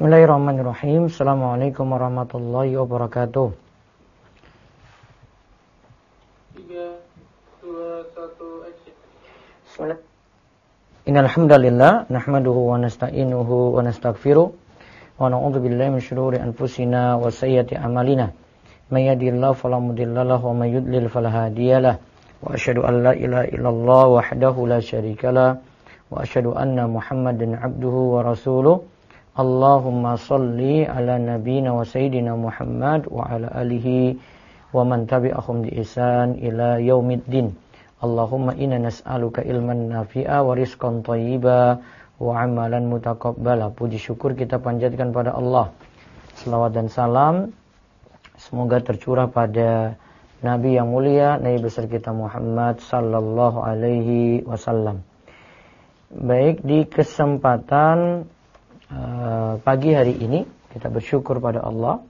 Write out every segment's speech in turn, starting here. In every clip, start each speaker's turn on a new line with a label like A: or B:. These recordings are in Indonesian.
A: Bismillahirrahmanirrahim. Assalamualaikum warahmatullahi wabarakatuh.
B: 3, 2, 1, action.
A: Bismillah. Innal hamdalillah nahmaduhu wa nasta'inuhu wa nastaghfiruh wa na'udzu billahi min shururi anfusina wa sayyiati a'malina. May yahdihillahu fala mudilla lahu wa may yudlil fala hadiyalah. Wa asyhadu an la ilaha illallah wahdahu la syarikalah wa asyhadu anna Muhammadan abduhu wa rasuluh. Allahumma salli ala nabiyyina wa sayyidina Muhammad wa ala alihi wa man tabi'ahum bi ihsan ila yaumiddin. Allahumma inna nas'aluka ilman nafi'a wa rizqan thayyiba wa amalan mutaqabbala. Puji syukur kita panjatkan pada Allah. Selawat dan salam semoga tercurah pada Nabi yang mulia, Nabi besar kita Muhammad sallallahu alaihi wasallam. Baik, di kesempatan pagi hari ini kita bersyukur pada Allah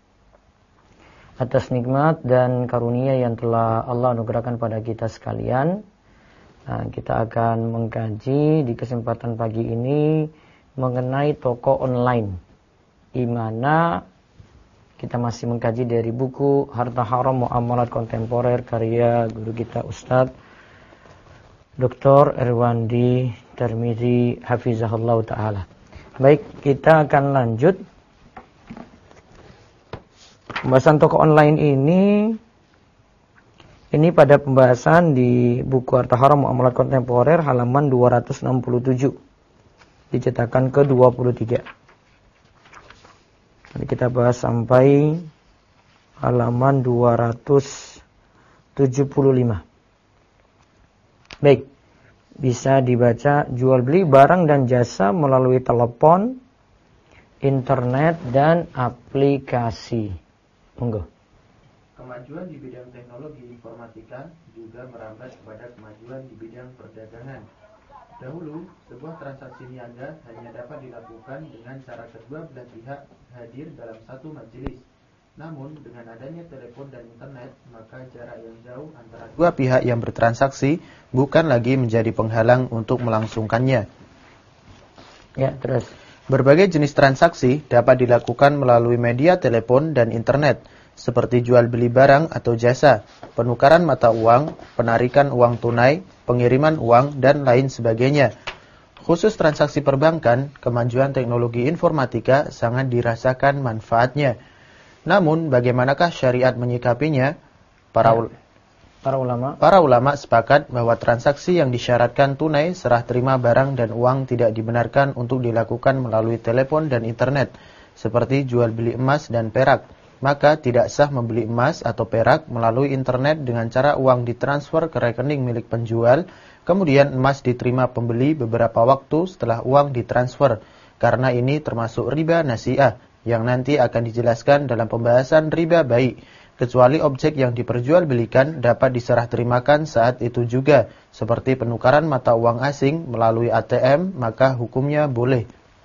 A: atas nikmat dan karunia yang telah Allah anugerahkan pada kita sekalian. Kita akan mengkaji di kesempatan pagi ini mengenai toko online, di mana kita masih mengkaji dari buku Harta Haram Muamalat Kontemporer karya guru kita Ustadz Dr. Irwandi Tirmizi Hafizahullah Ta'ala. Baik, kita akan lanjut pembahasan toko online ini pada pembahasan di buku Harta Haram Muamalat Kontemporer halaman 267 di cetakan ke-23. Nanti kita bahas sampai halaman 275. Baik, bisa dibaca jual beli barang dan jasa melalui telepon, internet, dan aplikasi. Monggo.
C: Kemajuan di bidang teknologi informatika juga merambat kepada kemajuan di bidang perdagangan. Dahulu, sebuah transaksi niaga hanya dapat dilakukan dengan cara kedua belah pihak hadir dalam satu majelis. Namun, dengan adanya telepon dan internet, maka jarak yang jauh antara dua pihak yang bertransaksi bukan lagi menjadi penghalang untuk melangsungkannya.
A: Ya, terus.
C: Berbagai jenis transaksi dapat dilakukan melalui media telepon dan internet, seperti jual beli barang atau jasa, penukaran mata uang, penarikan uang tunai, pengiriman uang, dan lain sebagainya. Khusus transaksi perbankan, kemajuan teknologi informatika sangat dirasakan manfaatnya. Namun, bagaimanakah syariat menyikapinya? Para ulama sepakat bahwa transaksi yang disyaratkan tunai, serah terima barang dan uang tidak dibenarkan untuk dilakukan melalui telepon dan internet, seperti jual beli emas dan perak. Maka tidak sah membeli emas atau perak melalui internet dengan cara uang ditransfer ke rekening milik penjual, kemudian emas diterima pembeli beberapa waktu setelah uang ditransfer, karena ini termasuk riba nasi'ah, yang nanti akan dijelaskan dalam pembahasan riba bai, kecuali objek yang diperjualbelikan dapat diserah terimakan saat itu juga, seperti penukaran mata uang asing melalui ATM, maka hukumnya boleh.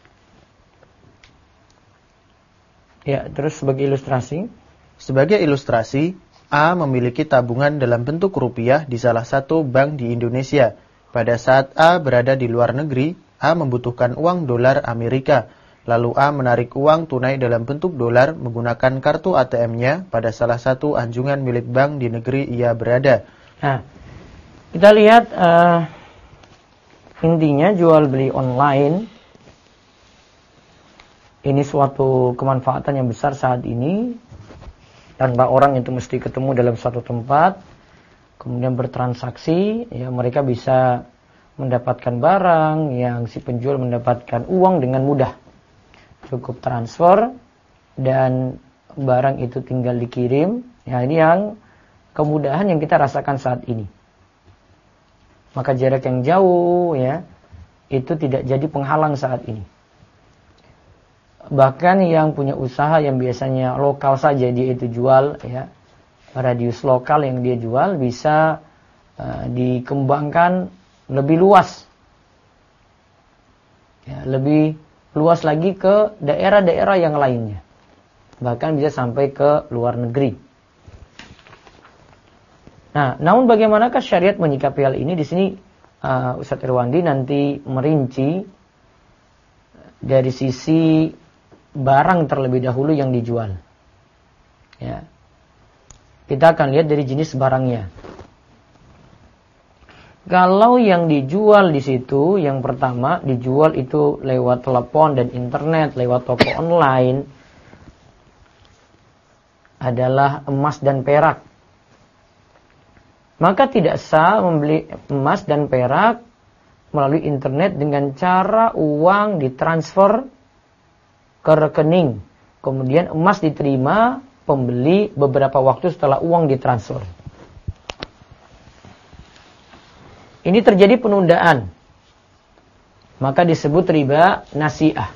A: Ya, terus sebagai ilustrasi?
C: Sebagai ilustrasi, A memiliki tabungan dalam bentuk rupiah di salah satu bank di Indonesia. Pada saat A berada di luar negeri, A membutuhkan uang dolar Amerika. Lalu A menarik uang tunai dalam bentuk dolar menggunakan kartu ATM-nya pada salah satu anjungan milik bank di negeri ia berada.
A: Nah, kita lihat intinya jual beli online ini suatu kemanfaatan yang besar saat ini. Tanpa orang itu mesti ketemu dalam suatu tempat, kemudian bertransaksi, ya mereka bisa mendapatkan barang yang si penjual mendapatkan uang dengan mudah. Cukup transfer dan barang itu tinggal dikirim. Ya, ini yang kemudahan yang kita rasakan saat ini. Maka jarak yang jauh ya itu tidak jadi penghalang saat ini. Bahkan yang punya usaha yang biasanya lokal saja dia itu jual ya, radius lokal yang dia jual bisa dikembangkan lebih luas. Ya, lebih luas lagi ke daerah-daerah yang lainnya. Bahkan bisa sampai ke luar negeri. Nah, namun bagaimanakah syariat menyikapi hal ini? Di sini Ustadz Irwandi nanti merinci dari sisi barang terlebih dahulu yang dijual. Ya. Kita akan lihat dari jenis barangnya. Kalau yang dijual di situ, yang pertama dijual itu lewat telepon dan internet, lewat toko online, adalah emas dan perak. Maka tidak sah membeli emas dan perak melalui internet dengan cara uang ditransfer ke rekening. Kemudian emas diterima pembeli beberapa waktu setelah uang ditransfer. Ini terjadi penundaan. Maka disebut riba nasi'ah.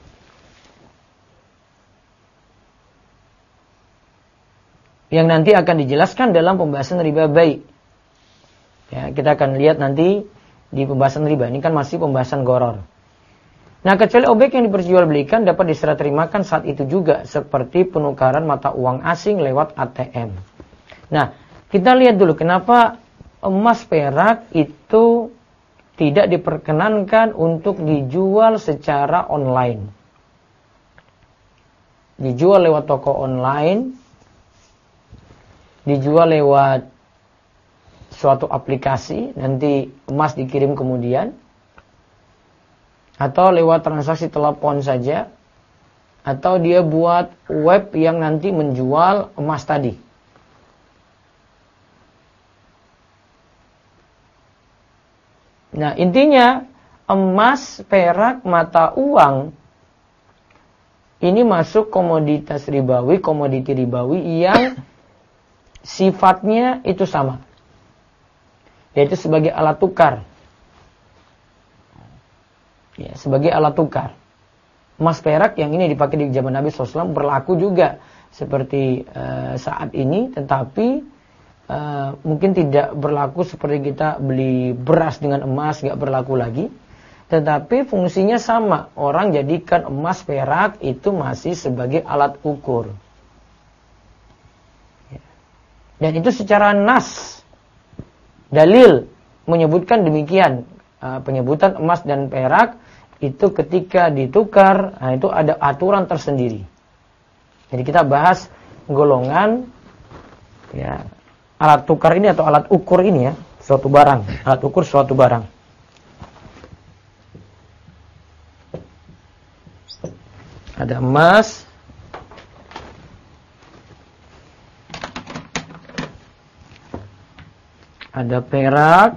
A: Yang nanti akan dijelaskan dalam pembahasan riba bai'. Ya, kita akan lihat nanti di pembahasan riba. Ini kan masih pembahasan gharar. Nah, kecuali objek yang diperjualbelikan dapat diserah terimakan saat itu juga, seperti penukaran mata uang asing lewat ATM. Nah, kita lihat dulu kenapa emas perak itu tidak diperkenankan untuk dijual secara online. Dijual lewat toko online, dijual lewat suatu aplikasi, nanti emas dikirim kemudian, atau lewat transaksi telepon saja, atau dia buat web yang nanti menjual emas tadi. Nah, intinya emas, perak, mata uang ini masuk komoditas ribawi, komoditi ribawi yang sifatnya itu sama, yaitu sebagai alat tukar. Ya, sebagai alat tukar. Emas perak yang ini dipakai di zaman Nabi SAW berlaku juga seperti saat ini, tetapi mungkin tidak berlaku seperti kita beli beras dengan emas, nggak berlaku lagi. Tetapi fungsinya sama. Orang jadikan emas perak itu masih sebagai alat ukur. Ya. Dan itu secara nas, dalil menyebutkan demikian. Penyebutan emas dan perak itu ketika ditukar, nah itu ada aturan tersendiri. Jadi kita bahas golongan ya, alat tukar ini atau alat ukur ini ya, suatu barang, alat ukur suatu barang. Ada emas, ada perak,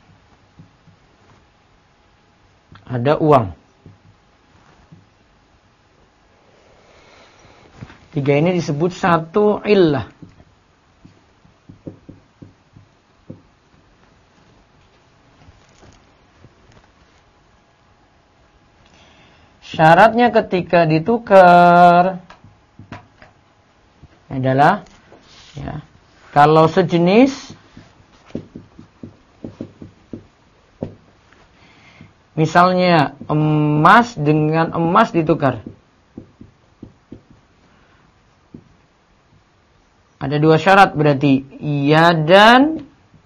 A: ada uang. Tiga ini disebut satu illah. Syaratnya ketika ditukar adalah ya, kalau sejenis, misalnya emas dengan emas ditukar. Ada dua syarat berarti iya dan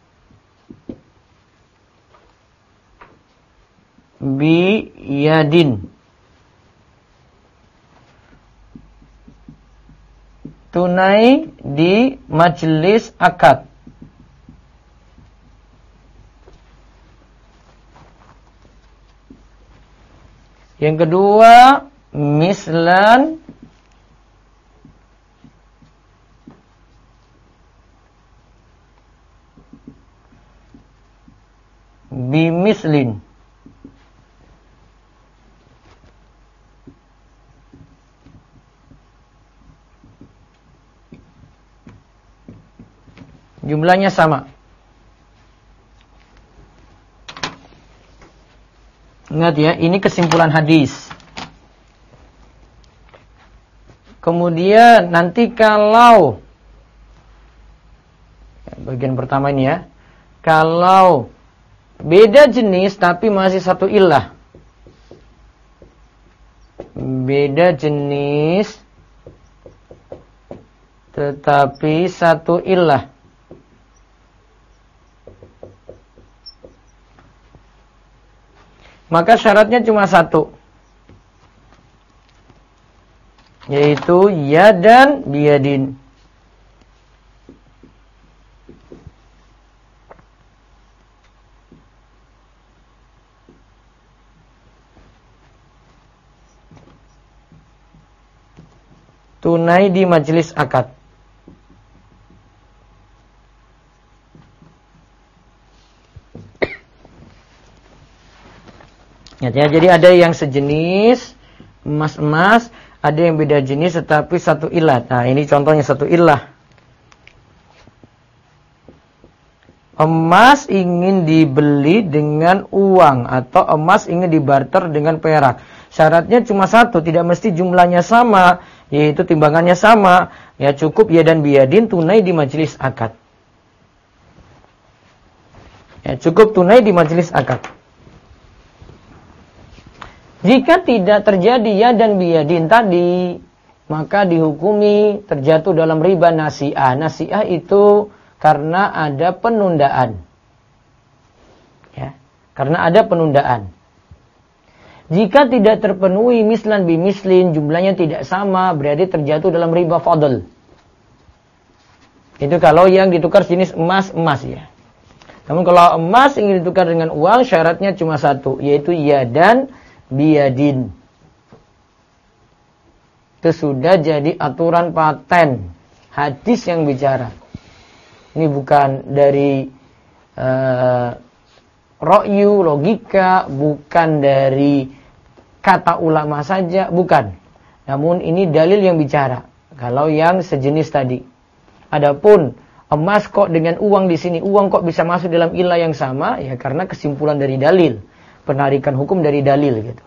A: bi yadin. Tunai di majelis akad. Yang kedua, mislan bimislin. Jumlahnya sama. Ingat ya, ini kesimpulan hadis. Kemudian nanti kalau bagian pertama ini ya, kalau beda jenis tapi masih satu illah. Beda jenis tetapi satu illah. Maka syaratnya cuma satu. yaitu yadan biyadin. Tunai di majelis akad. Ya, jadi ada yang sejenis emas-emas, ada yang beda jenis tetapi satu ilat. Nah, ini contohnya satu ilah. Emas ingin dibeli dengan uang atau emas ingin dibarter dengan perak. Syaratnya cuma satu, tidak mesti jumlahnya sama, yaitu timbangannya sama. Ya cukup ya dan biyadin, tunai di majelis akad. Ya cukup tunai di majelis akad. Jika tidak terjadi ya dan biyadin tadi, maka dihukumi terjatuh dalam riba nasi'ah. Nasi'ah itu karena ada penundaan. Ya, karena ada penundaan. Jika tidak terpenuhi mislan bimislin, jumlahnya tidak sama, berarti terjatuh dalam riba fadl. Itu kalau yang ditukar jenis emas ya. Namun kalau emas ingin ditukar dengan uang, syaratnya cuma satu, yaitu ya dan biyadin. Itu sudah jadi aturan paten, hadis yang bicara. Ini bukan dari ra'yu, logika, bukan dari kata ulama saja, bukan. Namun ini dalil yang bicara. Kalau yang sejenis tadi. Adapun emas kok dengan uang di sini, uang kok bisa masuk dalam ilah yang sama? Ya karena kesimpulan dari dalil, penarikan hukum dari dalil gitu.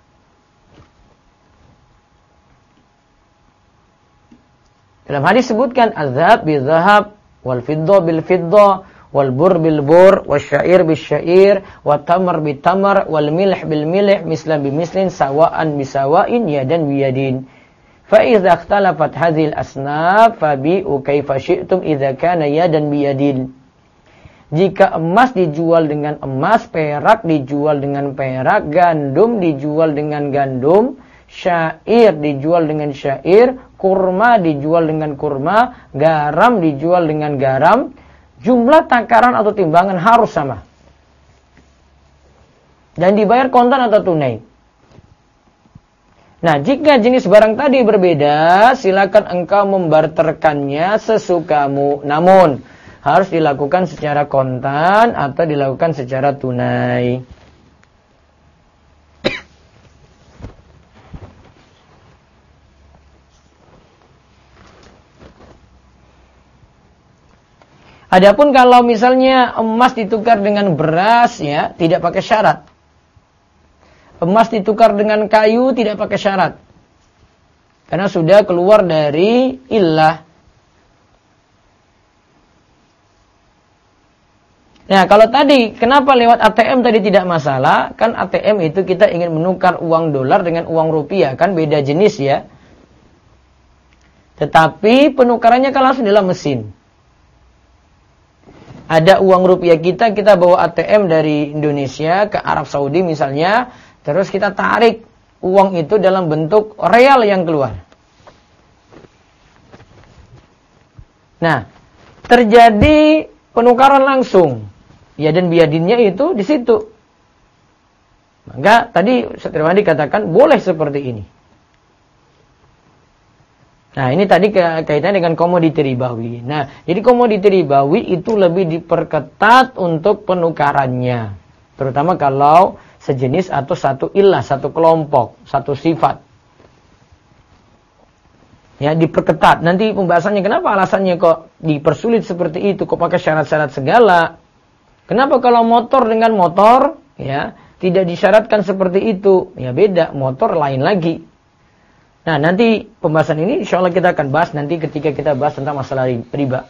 A: Dalam hadis sebutkan az-zahab bil-zahab, wal fiddah bil-fiddah, wal bur bil-bur, wasyair bil-syair, wat tamar bil-tamar, wal milh bil-milh, mislan bimislin, sawa'an bisawain, yadan biyadin. Fa idza ikhtalafat hadhil asnaf fabi'u kaifa syi'tum idza kana yadan biyadin. Jika emas dijual dengan emas, perak dijual dengan perak, gandum dijual dengan gandum, syair dijual dengan syair, kurma dijual dengan kurma, garam dijual dengan garam, jumlah takaran atau timbangan harus sama. Dan dibayar kontan atau tunai. Nah, jika jenis barang tadi berbeda, silakan engkau membarterkannya sesukamu. Namun, harus dilakukan secara kontan atau dilakukan secara tunai. Adapun kalau misalnya emas ditukar dengan beras, ya, tidak pakai syarat. Emas ditukar dengan kayu tidak pakai syarat. Karena sudah keluar dari illah. Nah, kalau tadi, kenapa lewat ATM tadi tidak masalah? Kan ATM itu kita ingin menukar uang dolar dengan uang rupiah. Kan beda jenis ya. Tetapi penukarannya kan langsung dalam mesin. Ada uang rupiah kita bawa ATM dari Indonesia ke Arab Saudi misalnya. Terus kita tarik uang itu dalam bentuk real yang keluar. Nah, terjadi penukaran langsung. Ya dan biyadinnya itu di situ. Maka tadi Ustaz Irwandi katakan boleh seperti ini. Nah, ini tadi kaitannya dengan komoditi ribawi. Nah, jadi komoditi ribawi itu lebih diperketat untuk penukarannya. Terutama kalau sejenis atau satu ilah, satu kelompok, satu sifat. Ya, diperketat. Nanti pembahasannya kenapa alasannya kok dipersulit seperti itu, kok pakai syarat-syarat segala. Kenapa kalau motor dengan motor, ya, tidak disyaratkan seperti itu? Ya beda, motor lain lagi. Nah, nanti pembahasan ini insya Allah kita akan bahas nanti ketika kita bahas tentang masalah riba.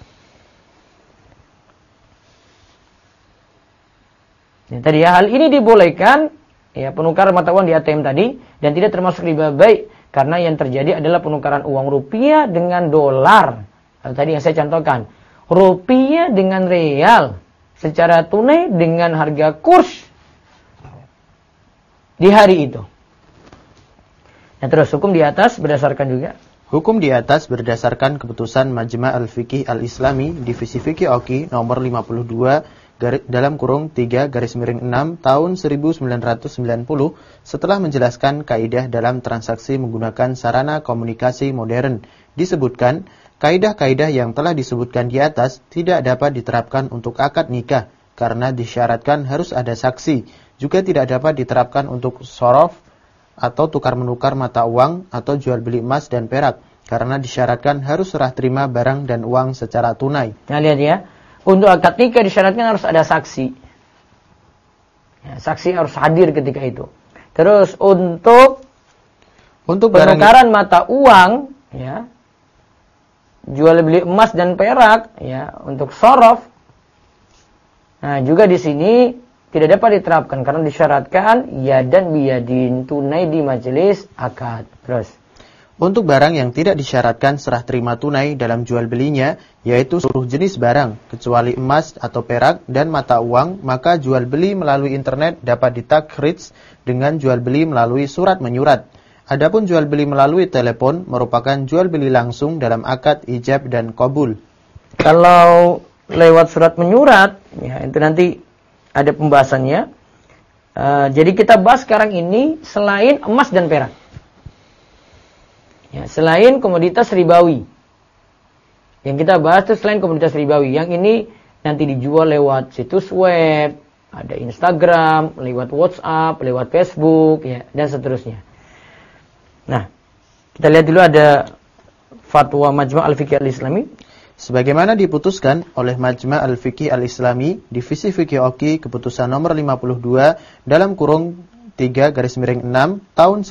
A: Ya, tadi ya, hal ini dibolehkan, ya, penukaran mata uang di ATM tadi, dan tidak termasuk riba baik, karena yang terjadi adalah penukaran uang rupiah dengan dolar. Tadi yang saya contohkan, rupiah dengan real, secara tunai dengan harga kurs di hari itu. Nah, terus hukum di atas berdasarkan juga.
C: Hukum di atas berdasarkan keputusan Majma' Al-Fiqih Al-Islami Divisi Fikih Oki nomor 52 dalam kurung 3 garis miring 6 tahun 1990 setelah menjelaskan kaidah dalam transaksi menggunakan sarana komunikasi modern. Disebutkan, kaidah-kaidah yang telah disebutkan di atas tidak dapat diterapkan untuk akad nikah karena disyaratkan harus ada saksi. Juga tidak dapat diterapkan untuk sorof atau tukar-menukar mata uang atau jual beli emas dan perak karena disyaratkan harus serah terima barang dan uang secara tunai.
A: Nah, lihat ya. Untuk akad nikah disyaratkan harus ada saksi. Ya, saksi harus hadir ketika itu. Terus untuk penukaran mata uang, ya, jual beli emas dan perak, ya, untuk sorof. Nah, juga di sini tidak dapat diterapkan karena disyaratkan yadan biyadin, tunai di majelis akad. Terus
C: untuk barang yang tidak disyaratkan serah terima tunai dalam jual belinya, yaitu seluruh jenis barang, kecuali emas atau perak dan mata uang, maka jual beli melalui internet dapat ditakhrij dengan jual beli melalui surat menyurat. Adapun jual beli melalui telepon merupakan jual beli langsung dalam akad ijab dan qabul.
A: Kalau lewat surat menyurat, ya itu nanti ada pembahasannya. Jadi kita bahas sekarang ini selain emas dan perak. Ya, selain komoditas ribawi. Yang kita bahas itu selain komoditas ribawi. Yang ini nanti dijual lewat situs web, ada Instagram, lewat WhatsApp, lewat Facebook, ya, dan seterusnya. Nah, kita lihat dulu ada fatwa Majma' Al-Fiqih Al-Islami.
C: Sebagaimana diputuskan oleh Majma' Al-Fiqih Al-Islami, Divisi Fikih Oki, keputusan nomor 52 dalam kurung 3 garis miring 6 tahun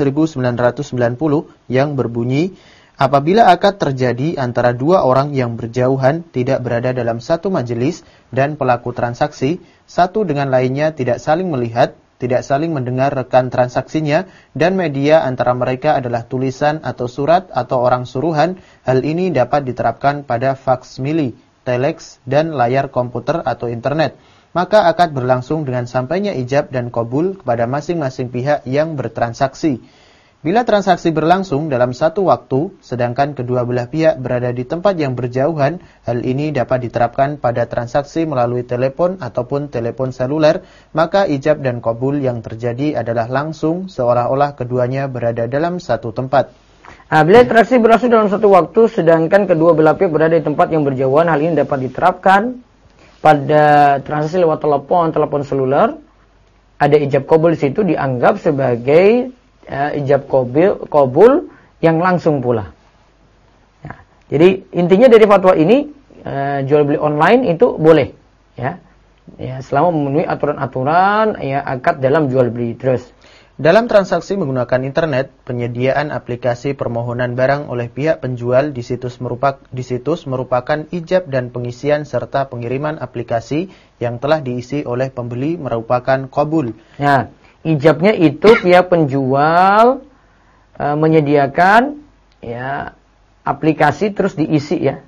C: 1990 yang berbunyi, apabila akad terjadi antara dua orang yang berjauhan tidak berada dalam satu majelis dan pelaku transaksi, satu dengan lainnya tidak saling melihat, tidak saling mendengar rekan transaksinya, dan media antara mereka adalah tulisan atau surat atau orang suruhan, hal ini dapat diterapkan pada faksmili, telex, dan layar komputer atau internet. Maka akad berlangsung dengan sampainya ijab dan qabul kepada masing-masing pihak yang bertransaksi. Bila transaksi berlangsung dalam satu waktu, sedangkan kedua belah pihak berada di tempat yang berjauhan, hal ini dapat diterapkan pada transaksi melalui telepon ataupun telepon seluler, maka ijab dan qabul yang terjadi adalah langsung seolah-olah keduanya berada dalam satu tempat.
A: Bila transaksi berlangsung dalam satu waktu, sedangkan kedua belah pihak berada di tempat yang berjauhan, hal ini dapat diterapkan pada transaksi lewat telepon seluler. Ada ijab qabul di situ dianggap sebagai ijab qabul yang langsung pula. Ya, jadi intinya dari fatwa ini jual beli online itu boleh, ya, selama memenuhi aturan-aturan ya akad dalam jual beli. Terus
C: dalam transaksi menggunakan internet, penyediaan aplikasi permohonan barang oleh pihak penjual di situs merupakan ijab dan pengisian serta pengiriman aplikasi yang telah diisi oleh pembeli merupakan qabul.
A: Ya, ijabnya itu pihak penjual menyediakan ya aplikasi terus diisi ya.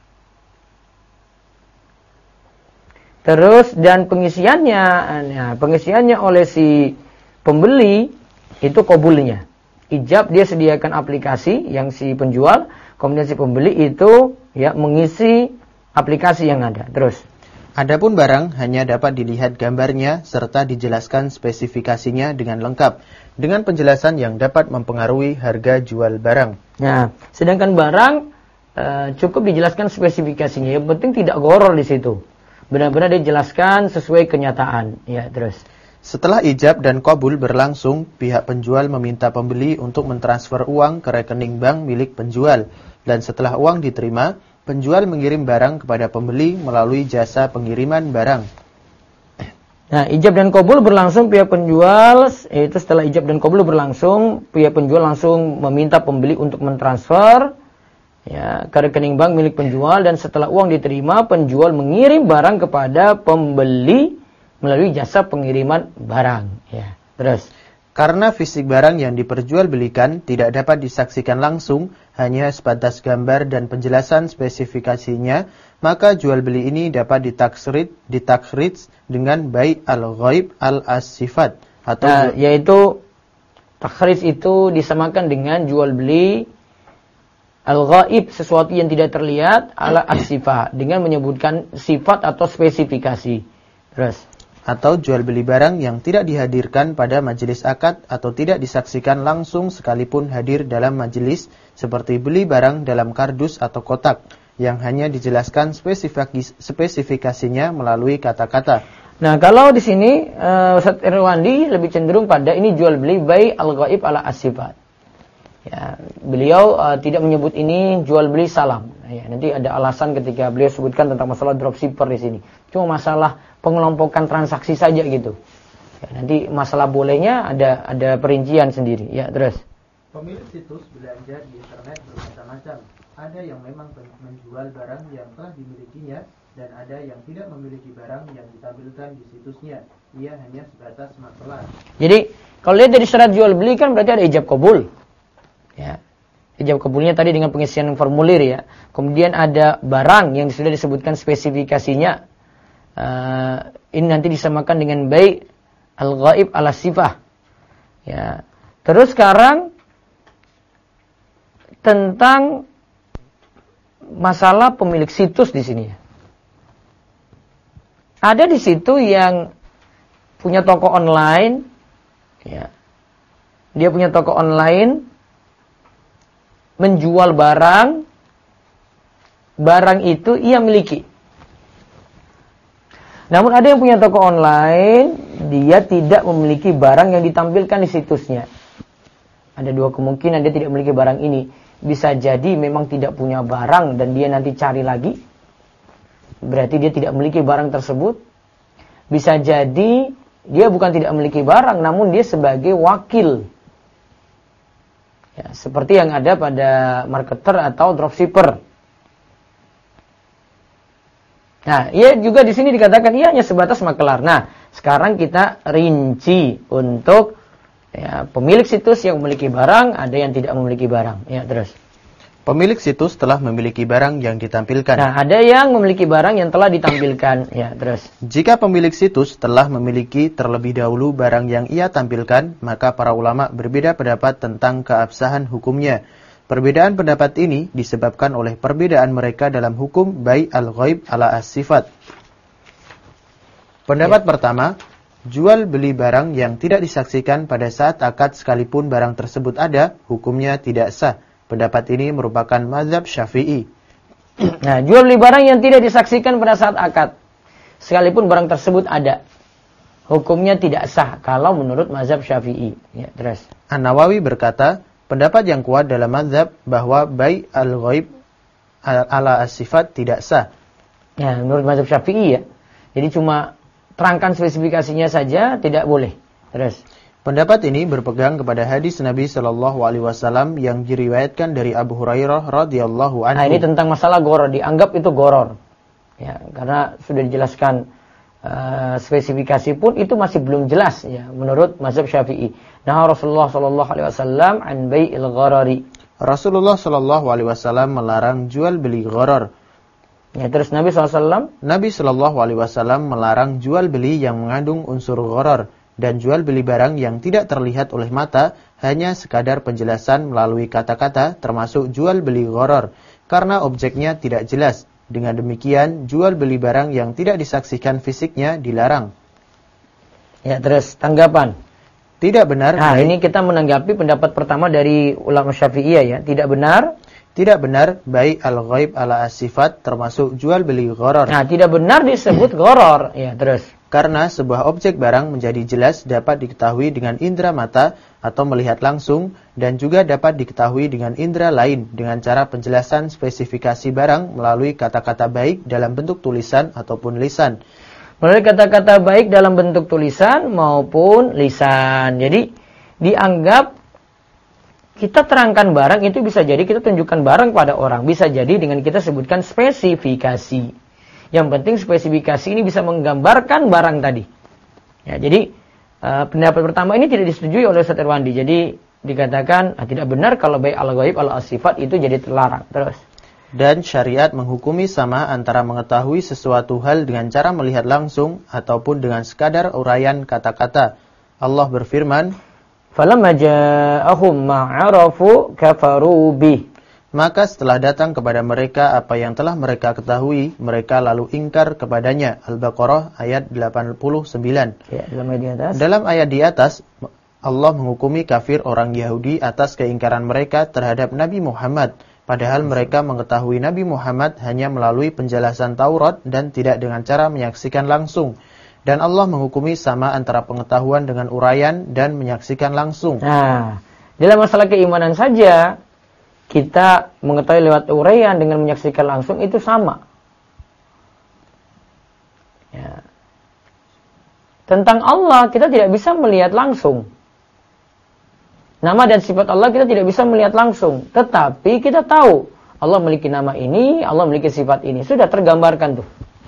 A: Terus dan pengisiannya oleh si pembeli itu qabulnya. Ijab dia sediakan aplikasi yang si penjual, kemudian si pembeli itu ya mengisi aplikasi yang ada. Terus
C: adapun barang hanya dapat dilihat gambarnya serta dijelaskan spesifikasinya dengan lengkap dengan penjelasan yang dapat mempengaruhi harga jual barang.
A: Nah, sedangkan barang cukup dijelaskan spesifikasinya. Yang penting tidak goror di situ. Benar-benar dijelaskan sesuai kenyataan. Ya, terus
C: setelah ijab dan qabul berlangsung, pihak penjual meminta pembeli untuk mentransfer uang ke rekening bank milik penjual. Dan setelah uang diterima, penjual mengirim barang kepada pembeli melalui jasa pengiriman barang.
A: Nah, ijab dan qabul berlangsung, pihak penjual, itu setelah ijab dan qabul berlangsung, pihak penjual langsung meminta pembeli untuk mentransfer ya, ke rekening bank milik penjual. Dan setelah uang diterima, penjual mengirim barang kepada pembeli melalui jasa pengiriman barang. Ya, terus
C: karena fisik barang yang diperjualbelikan tidak dapat disaksikan langsung, hanya sebatas gambar dan penjelasan spesifikasinya, maka jual beli ini dapat ditakhrij dengan bai' al-ghaib al-as-sifat atau
A: yaitu Takhrij itu disamakan dengan jual beli al-ghaib, sesuatu yang tidak terlihat, ala as-sifat, dengan menyebutkan sifat atau spesifikasi. Terus.
C: Atau jual beli barang yang tidak dihadirkan pada majelis akad atau tidak disaksikan langsung sekalipun hadir dalam majelis, seperti beli barang dalam kardus atau kotak, yang hanya dijelaskan spesifikasinya melalui kata-kata.
A: Nah, kalau di sini Ustaz Irwandi lebih cenderung pada ini jual beli bai al-ghaib ala as-sifat. Ya, beliau tidak menyebut ini jual beli salam. Ya, nanti ada alasan ketika beliau sebutkan tentang masalah dropshipper di sini. Cuma masalah pengelompokan transaksi saja gitu. Ya, nanti masalah bolehnya ada perincian sendiri. Ya, terus.
C: Pemilik situs belanja di internet bermacam-macam. Ada yang memang menjual barang yang telah dimilikinya, dan ada yang tidak memiliki barang yang ditampilkan di situsnya. Ia hanya sebatas makelar.
A: Jadi, kalau lihat dari syarat jual beli kan berarti ada ijab kabul. Ya. Ijab kabulnya tadi dengan pengisian formulir ya. Kemudian ada barang yang sudah disebutkan spesifikasinya. Ini nanti disamakan dengan bai al-ghaib ala sifah. Ya. Terus sekarang tentang masalah pemilik situs di sini. Ada di situ yang punya toko online, ya. Dia punya toko online, menjual barang itu ia miliki. Namun ada yang punya toko online, dia tidak memiliki barang yang ditampilkan di situsnya. Ada dua kemungkinan dia tidak memiliki barang ini. Bisa jadi memang tidak punya barang dan dia nanti cari lagi. Berarti dia tidak memiliki barang tersebut. Bisa jadi dia bukan tidak memiliki barang, namun dia sebagai wakil. Ya, seperti yang ada pada marketer atau dropshipper. Nah, ia juga di sini dikatakan ia hanya sebatas makelar. Nah, sekarang kita rinci untuk ya, pemilik situs yang memiliki barang, ada yang tidak memiliki barang. Ya, terus.
C: Pemilik situs telah memiliki barang yang ditampilkan.
A: Nah, ada yang memiliki barang yang telah ditampilkan. Ya, terus.
C: Jika pemilik situs telah memiliki terlebih dahulu barang yang ia tampilkan, maka para ulama berbeda pendapat tentang keabsahan hukumnya. Perbedaan pendapat ini disebabkan oleh perbedaan mereka dalam hukum bai al-ghaib ala as-sifat. Pendapat pertama, jual beli barang yang tidak disaksikan pada saat akad sekalipun barang tersebut ada, hukumnya tidak sah. Pendapat ini merupakan mazhab Syafi'i.
A: Nah, jual beli barang yang tidak disaksikan pada saat akad, sekalipun barang tersebut ada, hukumnya tidak sah kalau menurut mazhab Syafi'i. Ya, terus.
C: An-Nawawi berkata, pendapat yang kuat dalam mazhab bahwa bai al-ghaib ala as-sifat tidak sah.
A: Ya, menurut mazhab Syafi'i ya. Jadi cuma terangkan spesifikasinya saja tidak boleh. Terus.
C: Pendapat ini berpegang kepada hadis Nabi SAW yang diriwayatkan dari Abu Hurairah radhiyallahu anhu.
A: Nah, ini tentang masalah goror, dianggap itu goror. Ya, karena sudah dijelaskan spesifikasi pun itu masih belum jelas ya menurut mazhab Syafi'i. Nah, Rasulullah SAW an bai'il gharari.
C: Rasulullah SAW melarang jual beli gharar.
A: Ya, terus Nabi SAW?
C: Nabi SAW melarang jual beli yang mengandung unsur gharar dan jual beli barang yang tidak terlihat oleh mata, hanya sekadar penjelasan melalui kata-kata, termasuk jual beli gharar, karena objeknya tidak jelas. Dengan demikian, jual beli barang yang tidak disaksikan fisiknya dilarang.
A: Ya, terus tanggapan.
C: Tidak benar.
A: Nah, ini kita menanggapi pendapat pertama dari ulama Syafi'iyah ya. Tidak benar.
C: Tidak benar bai al-ghaib ala as-sifat termasuk jual beli gharar.
A: Nah, tidak benar disebut gharar. Ya, terus.
C: Karena sebuah objek barang menjadi jelas dapat diketahui dengan indera mata atau melihat langsung, dan juga dapat diketahui dengan indera lain dengan cara penjelasan spesifikasi barang melalui kata-kata baik dalam bentuk tulisan ataupun lisan.
A: Melalui kata-kata baik dalam bentuk tulisan maupun lisan. Jadi dianggap kita terangkan barang itu bisa jadi kita tunjukkan barang pada orang. Bisa jadi dengan kita sebutkan spesifikasi. Yang penting spesifikasi ini bisa menggambarkan barang tadi. Ya, jadi pendapat pertama ini tidak disetujui oleh Ustaz Irwandi. Jadi dikatakan tidak benar kalau bai al-ghaib ala as-sifat itu jadi terlarang. Terus.
C: Dan syariat menghukumi sama antara mengetahui sesuatu hal dengan cara melihat langsung ataupun dengan sekadar uraian kata-kata. Allah berfirman,
A: Falamma ja'ahum ma'arafu kafaru bih.
C: Maka setelah datang kepada mereka apa yang telah mereka ketahui, mereka lalu ingkar kepadanya. Al-Baqarah ayat 89.
A: Ya,
C: Dalam ayat di atas, Allah menghukumi kafir orang Yahudi atas keingkaran mereka terhadap Nabi Muhammad. Padahal mereka mengetahui Nabi Muhammad hanya melalui penjelasan Taurat dan tidak dengan cara menyaksikan langsung. Dan Allah menghukumi sama antara pengetahuan dengan uraian dan menyaksikan langsung.
A: Nah, dalam masalah keimanan saja, kita mengetahui lewat uraian dengan menyaksikan langsung itu sama. Ya. Tentang Allah kita tidak bisa melihat langsung. Nama dan sifat Allah kita tidak bisa melihat langsung. Tetapi kita tahu Allah memiliki nama ini, Allah memiliki sifat ini. Sudah tergambarkan tuh.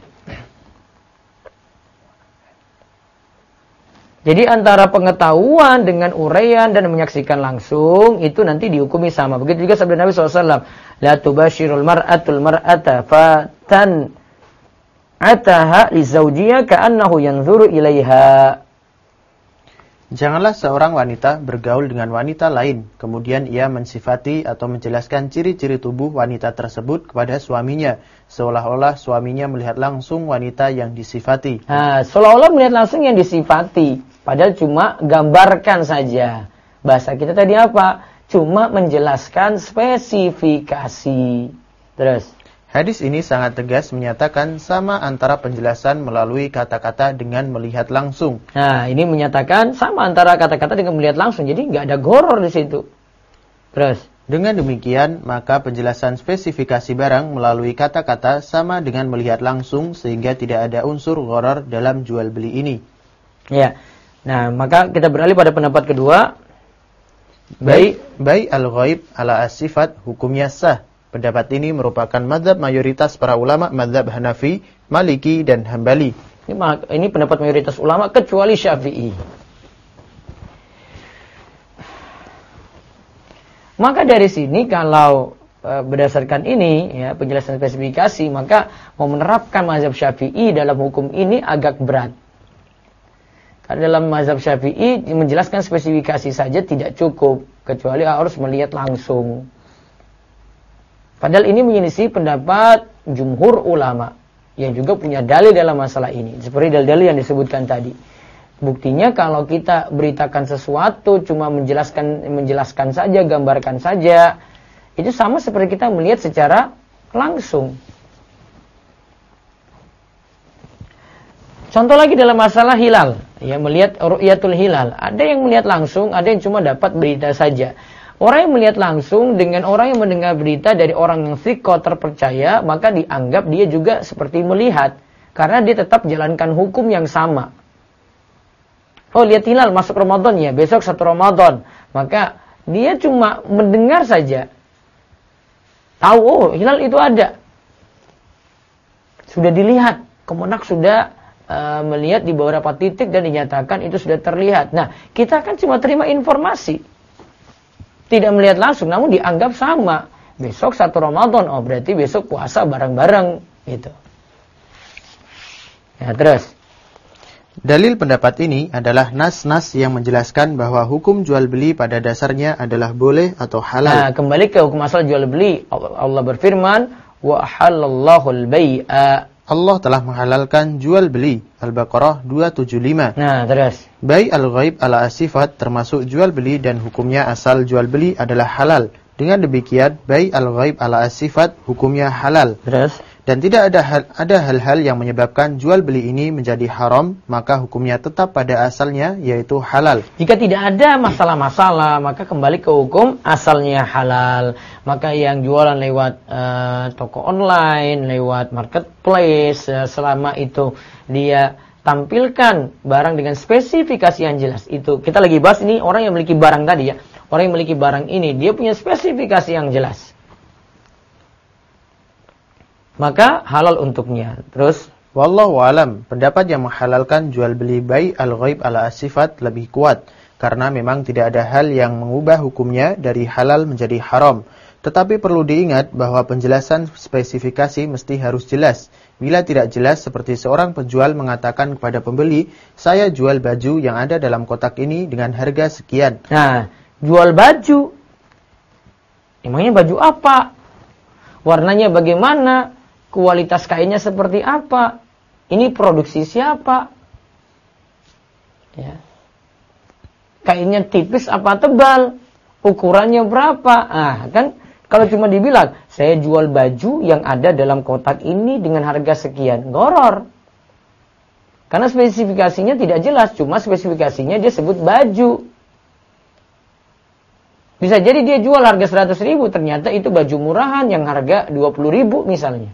A: Jadi antara pengetahuan dengan uraian dan menyaksikan langsung itu nanti dihukumi sama. Begitu juga sabda Nabi SAW. La tubashirul mar'atul mar'ata fatan ataha li zawjiha ka'annahu yanzuru ilaiha.
C: Janganlah seorang wanita bergaul dengan wanita lain, kemudian ia mensifati atau menjelaskan ciri-ciri tubuh wanita tersebut kepada suaminya, seolah-olah suaminya melihat langsung wanita yang disifati.
A: Nah, seolah-olah melihat langsung yang disifati, padahal cuma gambarkan saja. Bahasa kita tadi apa? Cuma menjelaskan spesifikasi. Terus.
C: Hadis ini sangat tegas menyatakan sama antara penjelasan melalui kata-kata dengan melihat langsung.
A: Nah, ini menyatakan sama antara kata-kata dengan melihat langsung. Jadi nggak ada goror di situ. Terus.
C: Dengan demikian, maka penjelasan spesifikasi barang melalui kata-kata sama dengan melihat langsung sehingga tidak ada unsur goror dalam jual beli ini.
A: Ya. Nah, maka kita beralih pada pendapat kedua.
C: Bai al-ghaib ala as-sifat hukumnya sah. Pendapat ini merupakan mazhab mayoritas para ulama mazhab Hanafi, Maliki, dan Hambali.
A: Ini pendapat mayoritas ulama kecuali Syafi'i. Maka dari sini kalau berdasarkan ini ya penjelasan spesifikasi, maka mau menerapkan mazhab Syafi'i dalam hukum ini agak berat. Karena dalam mazhab Syafi'i menjelaskan spesifikasi saja tidak cukup, kecuali harus melihat langsung. Padahal ini menyelisih pendapat jumhur ulama yang juga punya dalil dalam masalah ini. Seperti dalil-dalil yang disebutkan tadi. Buktinya kalau kita beritakan sesuatu cuma menjelaskan saja, gambarkan saja, itu sama seperti kita melihat secara langsung. Contoh lagi dalam masalah hilal, ya melihat ru'yatul hilal. Ada yang melihat langsung, ada yang cuma dapat berita saja. Orang yang melihat langsung dengan orang yang mendengar berita dari orang yang thiqah terpercaya, maka dianggap dia juga seperti melihat. Karena dia tetap jalankan hukum yang sama. Oh, lihat hilal masuk Ramadan ya, besok 1 Ramadan. Maka dia cuma mendengar saja. Tahu, oh hilal itu ada. Sudah dilihat. Kemudian sudah melihat di beberapa titik dan dinyatakan itu sudah terlihat. Nah, kita kan cuma terima informasi. Tidak melihat langsung, namun dianggap sama. Besok 1 Ramadan, oh berarti besok puasa bareng-bareng. Gitu. Ya, terus.
C: Dalil pendapat ini adalah nas-nas yang menjelaskan bahwa hukum jual beli pada dasarnya adalah boleh atau halal.
A: Nah, kembali ke hukum asal jual beli. Allah berfirman, wa halallahu al-bai'a.
C: Allah telah menghalalkan jual beli. Al-Baqarah 275.
A: Nah, terus.
C: Bai al-ghaib ala as-sifat termasuk jual beli dan hukumnya asal jual beli adalah halal. Dengan demikian, bai al-ghaib ala as-sifat hukumnya halal.
A: Terus.
C: Dan tidak ada hal-hal yang menyebabkan jual beli ini menjadi haram, maka hukumnya tetap pada asalnya yaitu halal.
A: Jika tidak ada masalah-masalah, maka kembali ke hukum asalnya halal. Maka yang jualan lewat toko online, lewat marketplace, selama itu dia tampilkan barang dengan spesifikasi yang jelas. Itu kita lagi bahas ini orang yang memiliki barang tadi ya. Orang yang memiliki barang ini dia punya spesifikasi yang jelas. Maka halal untuknya. Terus,
C: wallahu alam, pendapat yang menghalalkan jual beli bai al-ghaib ala as-sifat lebih kuat karena memang tidak ada hal yang mengubah hukumnya dari halal menjadi haram. Tetapi perlu diingat bahwa penjelasan spesifikasi mesti harus jelas. Bila tidak jelas, seperti seorang penjual mengatakan kepada pembeli, saya jual baju yang ada dalam kotak ini dengan harga sekian.
A: Nah, jual baju. Emangnya baju apa? Warnanya bagaimana? Kualitas kainnya seperti apa? Ini produksi siapa? Ya. Kainnya tipis apa tebal? Ukurannya berapa? Ah, kan kalau cuma dibilang, saya jual baju yang ada dalam kotak ini dengan harga sekian, goror. Karena spesifikasinya tidak jelas, cuma spesifikasinya dia sebut baju. Bisa jadi dia jual harga 100.000, ternyata itu baju murahan yang harga 20.000 misalnya.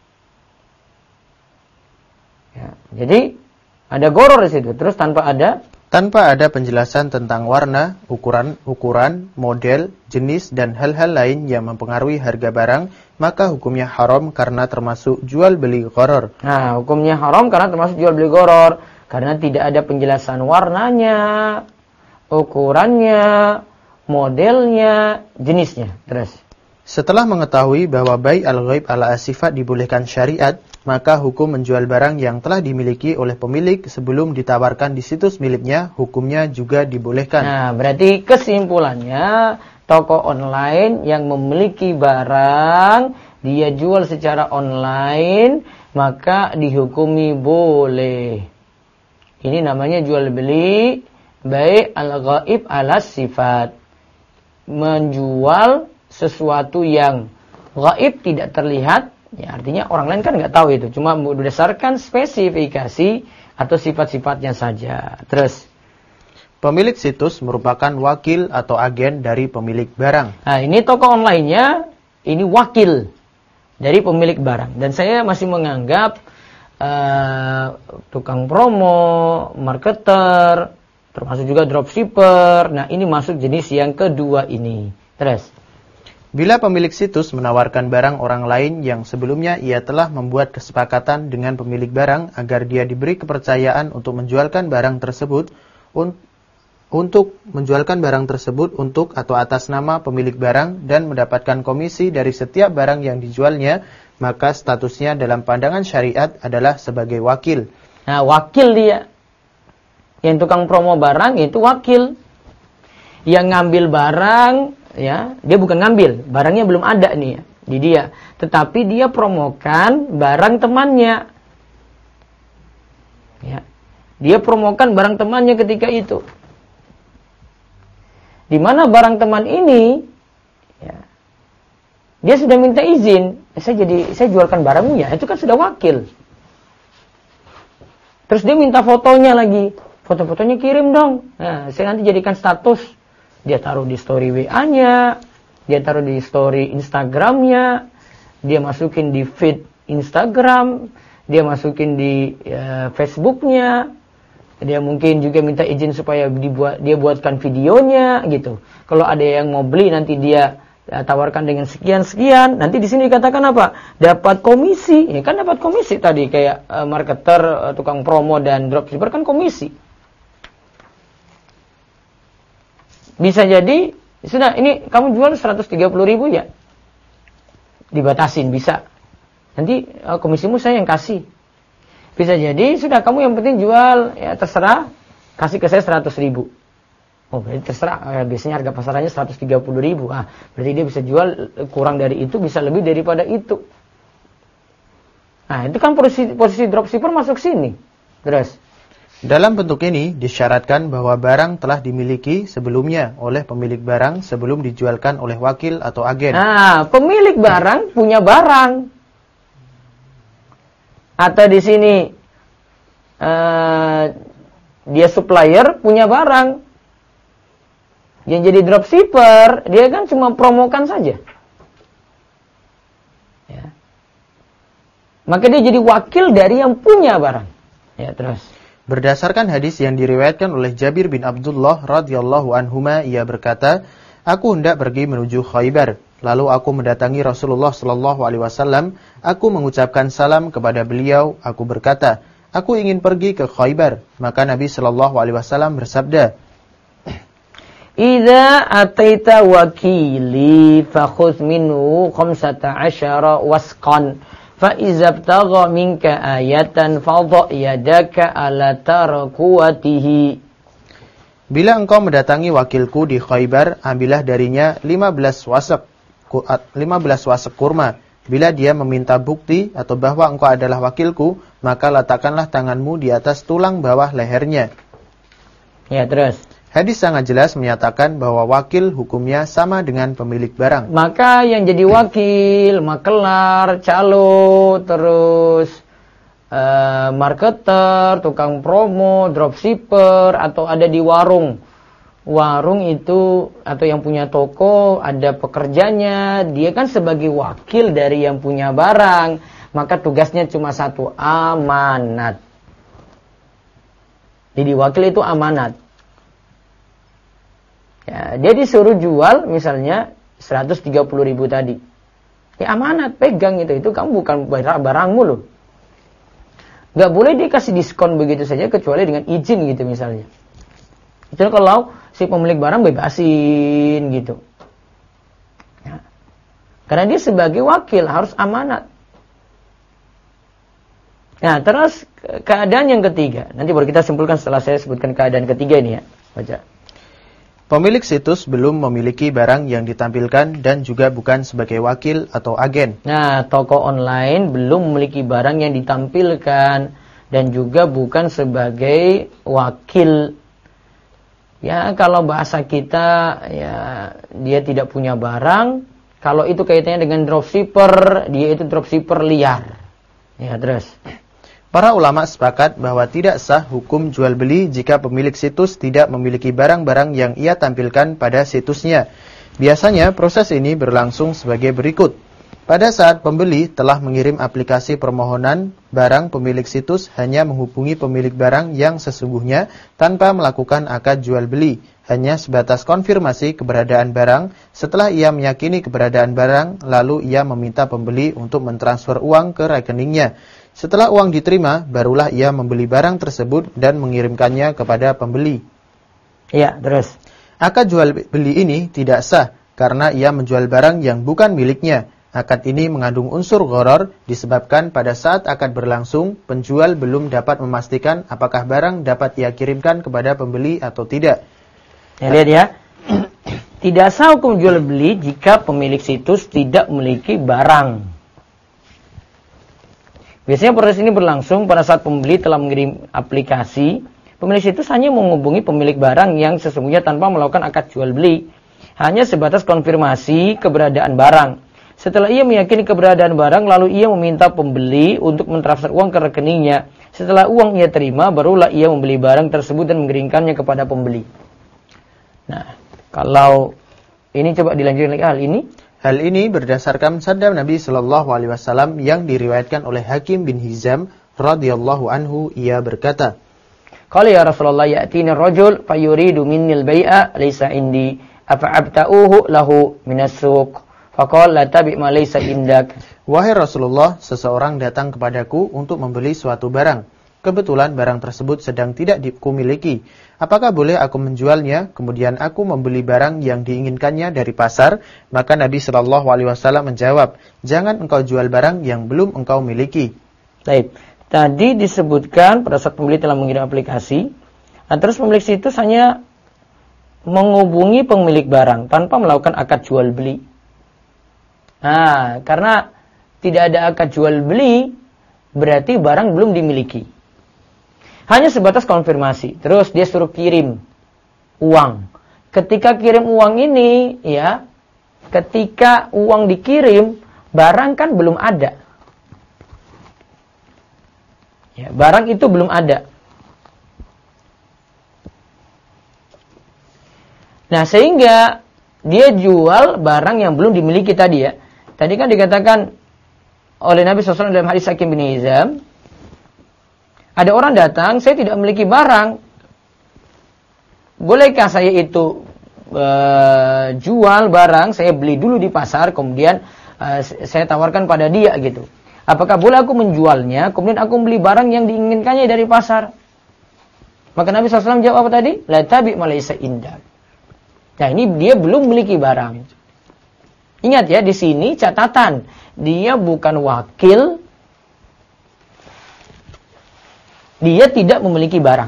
A: Ya, jadi ada goror di situ, terus tanpa ada
C: penjelasan tentang warna, ukuran, model, jenis, dan hal-hal lain yang mempengaruhi harga barang, maka hukumnya haram karena termasuk jual beli gharar.
A: Nah, hukumnya haram karena termasuk jual beli gharar, karena tidak ada penjelasan warnanya, ukurannya, modelnya, jenisnya. Terus.
C: Setelah mengetahui bahwa bai' al-ghaib ala sifat dibolehkan syariat, maka hukum menjual barang yang telah dimiliki oleh pemilik sebelum ditawarkan di situs miliknya, hukumnya juga dibolehkan.
A: Nah, berarti kesimpulannya, toko online yang memiliki barang, dia jual secara online, maka dihukumi boleh. Ini namanya jual beli, bai' al-ghaib ala sifat. Menjual sesuatu yang gaib tidak terlihat, ya artinya orang lain kan nggak tahu itu, cuma berdasarkan spesifikasi atau sifat-sifatnya saja. Terus,
C: pemilik situs merupakan wakil atau agen dari pemilik barang.
A: Nah, ini toko online-nya ini wakil dari pemilik barang, dan saya masih menganggap tukang promo, marketer, termasuk juga dropshipper. Nah, ini masuk jenis yang kedua ini. Terus,
C: bila pemilik situs menawarkan barang orang lain yang sebelumnya ia telah membuat kesepakatan dengan pemilik barang agar dia diberi kepercayaan untuk menjualkan barang tersebut untuk atau atas nama pemilik barang dan mendapatkan komisi dari setiap barang yang dijualnya, maka statusnya dalam pandangan syariat adalah sebagai wakil.
A: Nah, wakil dia. Yang tukang promo barang itu wakil. Yang ngambil barang, ya, dia bukan ngambil, barangnya belum ada nih ya, di dia, tetapi dia promokan barang temannya, ya, dia promokan barang temannya ketika itu, di mana barang teman ini, ya, dia sudah minta izin, saya jualkan barangmu ya, itu kan sudah wakil, terus dia minta fotonya lagi, foto-fotonya kirim dong, nah, saya nanti jadikan status. Dia taruh di story WA-nya, dia taruh di story Instagram-nya, dia masukin di feed Instagram, dia masukin di Facebook-nya, dia mungkin juga minta izin supaya dia buatkan videonya gitu. Kalau ada yang mau beli nanti dia tawarkan dengan sekian-sekian, nanti di sini dikatakan apa? Dapat komisi, ya kan dapat komisi tadi kayak marketer, tukang promo dan dropshipper kan komisi. Bisa jadi, sudah ini kamu jual 130.000 ya, dibatasin bisa. Nanti komisimu saya yang kasih. Bisa jadi, sudah kamu yang penting jual, ya terserah, kasih ke saya 100.000. Oh berarti terserah, biasanya harga pasarannya 130.000. Ah, berarti dia bisa jual kurang dari itu, bisa lebih daripada itu. Nah itu kan posisi dropshipper masuk sini. Terus,
C: dalam bentuk ini disyaratkan bahwa barang telah dimiliki sebelumnya oleh pemilik barang sebelum dijualkan oleh wakil atau agen.
A: Nah, pemilik barang punya barang. Atau di sini dia supplier punya barang. Yang jadi dropshipper, dia kan cuma promokan saja. Ya. Maka dia jadi wakil dari yang punya barang. Ya, terus.
C: Berdasarkan hadis yang diriwayatkan oleh Jabir bin Abdullah radhiyallahu anhuma, ia berkata, aku hendak pergi menuju Khaybar. Lalu aku mendatangi Rasulullah sallallahu alaihi wasallam. Aku mengucapkan salam kepada beliau. Aku berkata, aku ingin pergi ke Khaybar. Maka Nabi sallallahu alaihi wasallam bersabda,
A: Idza ataita wakili fakhudh minhu 15 wasqan fa idza ibtagha minka ayatan fadha yadaka ala tarquwatihi.
C: Bila engkau mendatangi wakilku di Khaybar, ambillah darinya 15 wasak kurma. Bila dia meminta bukti atau bahwa engkau adalah wakilku, maka letakkanlah tanganmu di atas tulang bawah lehernya.
A: Ya, terus.
C: Hadis sangat jelas menyatakan bahwa wakil hukumnya sama dengan pemilik barang.
A: Maka yang jadi wakil, makelar, calo, terus marketer, tukang promo, dropshipper, atau ada di warung. Warung itu, atau yang punya toko, ada pekerjanya, dia kan sebagai wakil dari yang punya barang. Maka tugasnya cuma satu, amanat. Jadi wakil itu amanat. Ya, dia disuruh jual misalnya 130.000 tadi. Ya amanat, pegang itu kamu bukan barangmu loh. Gak boleh dikasih diskon begitu saja kecuali dengan izin gitu misalnya. Itu kalau si pemilik barang bebasin gitu. Ya. Karena dia sebagai wakil harus amanat. Nah terus keadaan yang ketiga. Nanti baru kita simpulkan setelah saya sebutkan keadaan ketiga ini ya. Baca.
C: Pemilik situs belum memiliki barang yang ditampilkan dan juga bukan sebagai wakil atau agen.
A: Nah, toko online belum memiliki barang yang ditampilkan dan juga bukan sebagai wakil. Ya, kalau bahasa kita ya dia tidak punya barang. Kalau itu kaitannya dengan dropshipper, dia itu dropshipper liar. Ya, terus.
C: Para ulama sepakat bahwa tidak sah hukum jual beli jika pemilik situs tidak memiliki barang-barang yang ia tampilkan pada situsnya. Biasanya proses ini berlangsung sebagai berikut. Pada saat pembeli telah mengirim aplikasi permohonan, barang pemilik situs hanya menghubungi pemilik barang yang sesungguhnya tanpa melakukan akad jual beli. Hanya sebatas konfirmasi keberadaan barang. Setelah ia meyakini keberadaan barang, lalu ia meminta pembeli untuk mentransfer uang ke rekeningnya. Setelah uang diterima, barulah ia membeli barang tersebut dan mengirimkannya kepada pembeli.
A: Ya, terus.
C: Akad jual beli ini tidak sah karena ia menjual barang yang bukan miliknya. Akad ini mengandung unsur gharar disebabkan pada saat akad berlangsung, penjual belum dapat memastikan apakah barang dapat ia kirimkan kepada pembeli atau tidak.
A: Ya, lihat ya. Tidak sah hukum jual beli jika pemilik situs tidak memiliki barang. Biasanya proses ini berlangsung pada saat pembeli telah mengirim aplikasi. Pemilik situs hanya menghubungi pemilik barang yang sesungguhnya tanpa melakukan akad jual beli. Hanya sebatas konfirmasi keberadaan barang. Setelah ia meyakini keberadaan barang, lalu ia meminta pembeli untuk mentransfer uang ke rekeningnya. Setelah uang ia terima, barulah ia membeli barang tersebut dan mengirimkannya kepada pembeli. Nah, kalau ini coba dilanjutkan lagi hal ini.
C: Hal ini berdasarkan sabda Nabi Shallallahu Alaihi Wasallam yang diriwayatkan oleh Hakim bin Hizam radhiyallahu anhu. Ia berkata,
A: "Qala ya Rasulullah ya'tini ar-rajul fayuridu minni al-bai'a laysa indi afa'abta'uhu lahu min as-suq." Faqala la tabi' ma laysa indak.
C: Wahai Rasulullah, seseorang datang kepadaku untuk membeli suatu barang. Kebetulan barang tersebut sedang tidak kumiliki. Apakah boleh aku menjualnya? Kemudian aku membeli barang yang diinginkannya dari pasar. Maka Nabi Shallallahu Alaihi Wasallam menjawab, jangan engkau jual barang yang belum engkau miliki.
A: Baik. Tadi disebutkan pada saat pembeli telah mengirim aplikasi, terus pemilik situs hanya menghubungi pemilik barang tanpa melakukan akad jual beli. Nah, karena tidak ada akad jual beli, berarti barang belum dimiliki. Hanya sebatas konfirmasi. Terus dia suruh kirim uang. Ketika kirim uang ini, ya, ketika uang dikirim, barang kan belum ada. Ya, barang itu belum ada. Nah, sehingga dia jual barang yang belum dimiliki tadi ya. Tadi kan dikatakan oleh Nabi SAW dalam hadis Hakim bin Hizam, ada orang datang, saya tidak memiliki barang. Bolehkah saya itu jual barang, saya beli dulu di pasar, kemudian saya tawarkan pada dia gitu. Apakah boleh aku menjualnya, kemudian aku beli barang yang diinginkannya dari pasar? Maka Nabi SAW jawab apa tadi? La tabi' ma laysa indak. Nah, ini dia belum memiliki barang. Ingat ya, di sini catatan, dia bukan wakil, dia tidak memiliki barang.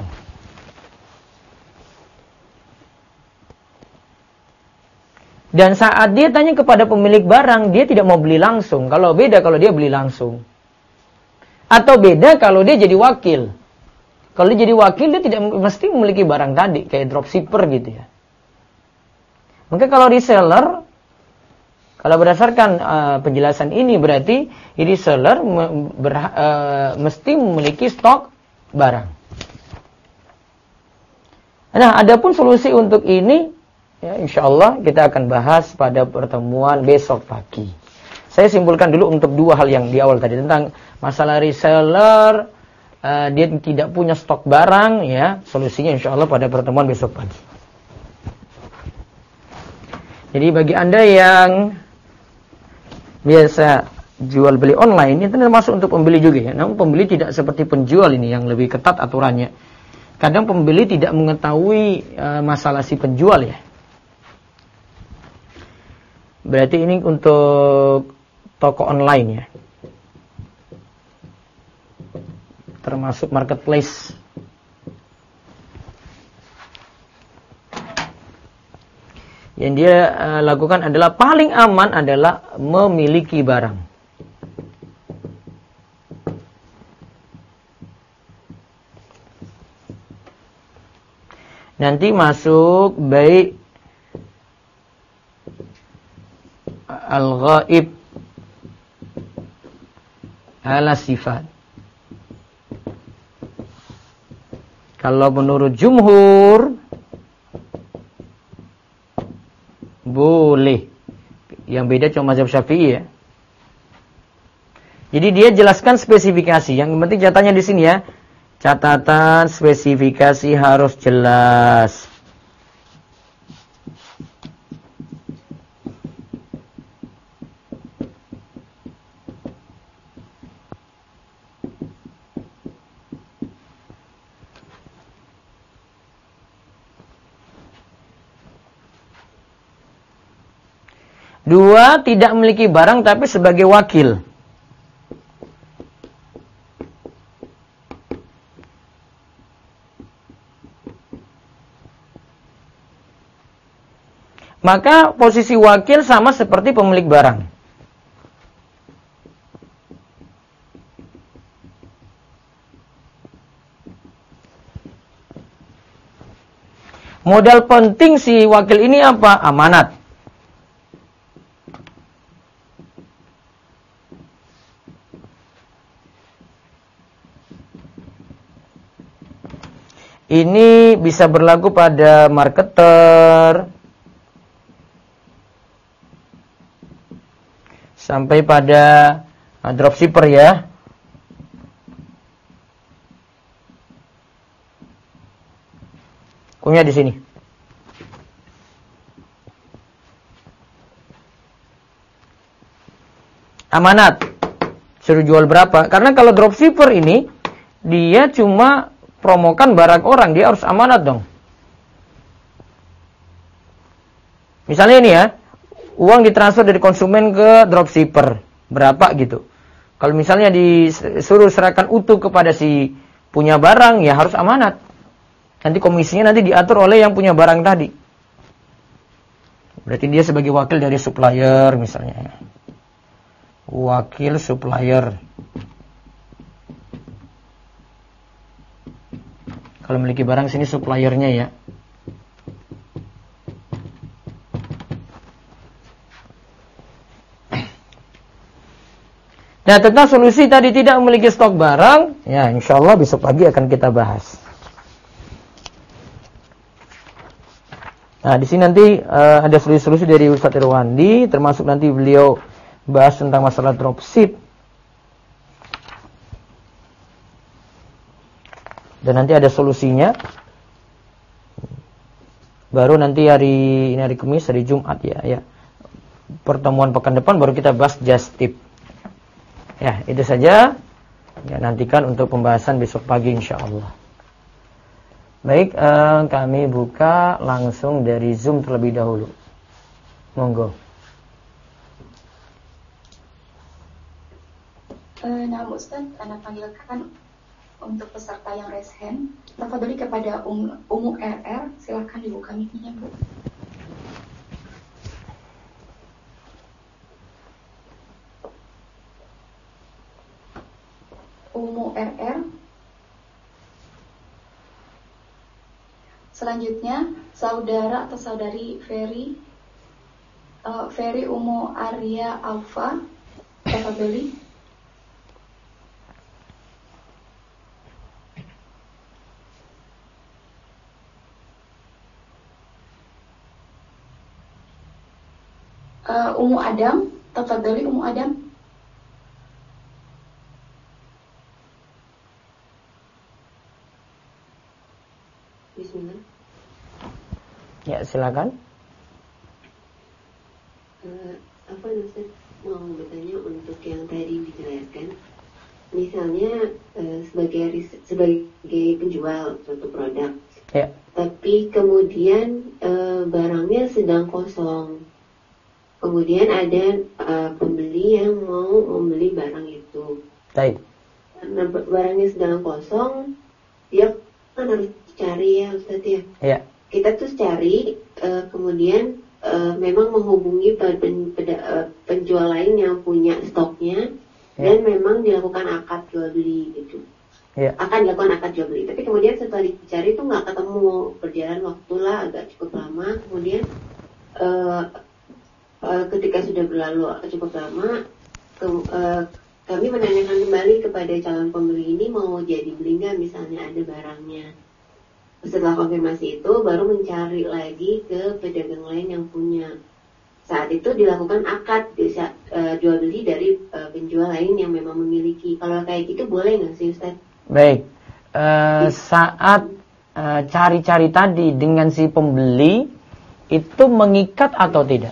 A: Dan saat dia tanya kepada pemilik barang, dia tidak mau beli langsung. Kalau beda kalau dia beli langsung. Atau beda kalau dia jadi wakil. Kalau dia jadi wakil, dia tidak mesti memiliki barang tadi, kayak dropshipper gitu ya. Maka kalau reseller, kalau berdasarkan penjelasan ini berarti reseller mesti memiliki stok barang. Nah, adapun solusi untuk ini, ya, insya Allah kita akan bahas pada pertemuan besok pagi. Saya simpulkan dulu untuk dua hal yang di awal tadi tentang masalah reseller, dia tidak punya stok barang, ya, solusinya insya Allah pada pertemuan besok pagi. Jadi bagi Anda yang biasa jual beli online, ini termasuk untuk pembeli juga ya. Namun pembeli tidak seperti penjual ini yang lebih ketat aturannya. Kadang pembeli tidak mengetahui masalah si penjual ya. Berarti ini untuk toko online ya. Termasuk marketplace. Yang dia lakukan adalah paling aman adalah memiliki barang. Nanti masuk baik al-ghaib ala sifat. Kalau menurut jumhur boleh. Yang beda cuma mazhab Syafi'i ya. Jadi dia jelaskan spesifikasi. Yang penting catatannya di sini ya. Catatan spesifikasi harus jelas. Dua, tidak memiliki barang tapi sebagai wakil. Maka posisi wakil sama seperti pemilik barang. Modal penting si wakil ini apa? Amanat. Ini bisa berlaku pada marketer sampai pada dropshipper ya. Hukumnya di sini. Amanat. Suruh jual berapa? Karena kalau dropshipper ini dia cuma promokan barang orang, dia harus amanat dong. Misalnya ini ya, uang ditransfer dari konsumen ke dropshipper, berapa gitu. Kalau misalnya disuruh serahkan utuh kepada si punya barang, ya harus amanat. Nanti komisinya nanti diatur oleh yang punya barang tadi. Berarti dia sebagai wakil dari supplier misalnya. Wakil supplier. Kalau memiliki barang sini suppliernya ya. Nah, tentang solusi tadi tidak memiliki stok barang, ya insya Allah besok pagi akan kita bahas. Nah, di sini nanti ada solusi-solusi dari Ustaz Irwandi, termasuk nanti beliau bahas tentang masalah dropship. Dan nanti ada solusinya. Baru nanti hari Kamis, hari Jumat ya. Pertemuan pekan depan baru kita bahas just tip. Ya, itu saja. Ya, nantikan untuk pembahasan besok pagi insyaallah. Baik, kami buka langsung dari Zoom terlebih dahulu. Monggo.
D: Nah, Ustaz, Anda panggilkan untuk peserta yang raise hand. Tafadholi kepada Umu RR, silakan dibuka mic-nya, Bu. Umu RR. Selanjutnya, saudara atau saudari Ferry Umu Arya Alfa, tafadholi. Umu Adam, tafadholi Umu Adam.
E: Bismillah.
A: Ya, silakan.
E: Apa Ustaz mau bertanya untuk yang tadi dijelaskan? Misalnya sebagai penjual suatu produk,
A: Ya.
E: tapi kemudian barangnya sedang kosong. Kemudian ada pembeli yang mau membeli barang itu.
A: Baik.
E: Karena barangnya sedang kosong, dia kan harus cari ya Ustaz ya.
A: Ya.
E: Kita tuh cari, kemudian memang menghubungi penjual lain yang punya stoknya, dan memang dilakukan akad jual beli gitu.
A: Ya.
E: Akan dilakukan akad jual beli. Tapi kemudian setelah dicari tuh nggak ketemu, berjalan waktu lah agak cukup lama. Kemudian ketika sudah berlalu cukup lama, kami menanyakan kembali kepada calon pembeli ini mau jadi beli nggak, misalnya ada barangnya. Setelah konfirmasi itu baru mencari lagi ke pedagang lain yang punya. Saat itu dilakukan akad jual beli dari penjual lain yang memang memiliki. Kalau kayak gitu boleh nggak sih Ustaz?
A: Baik. Saat cari-cari tadi dengan si pembeli itu mengikat atau tidak?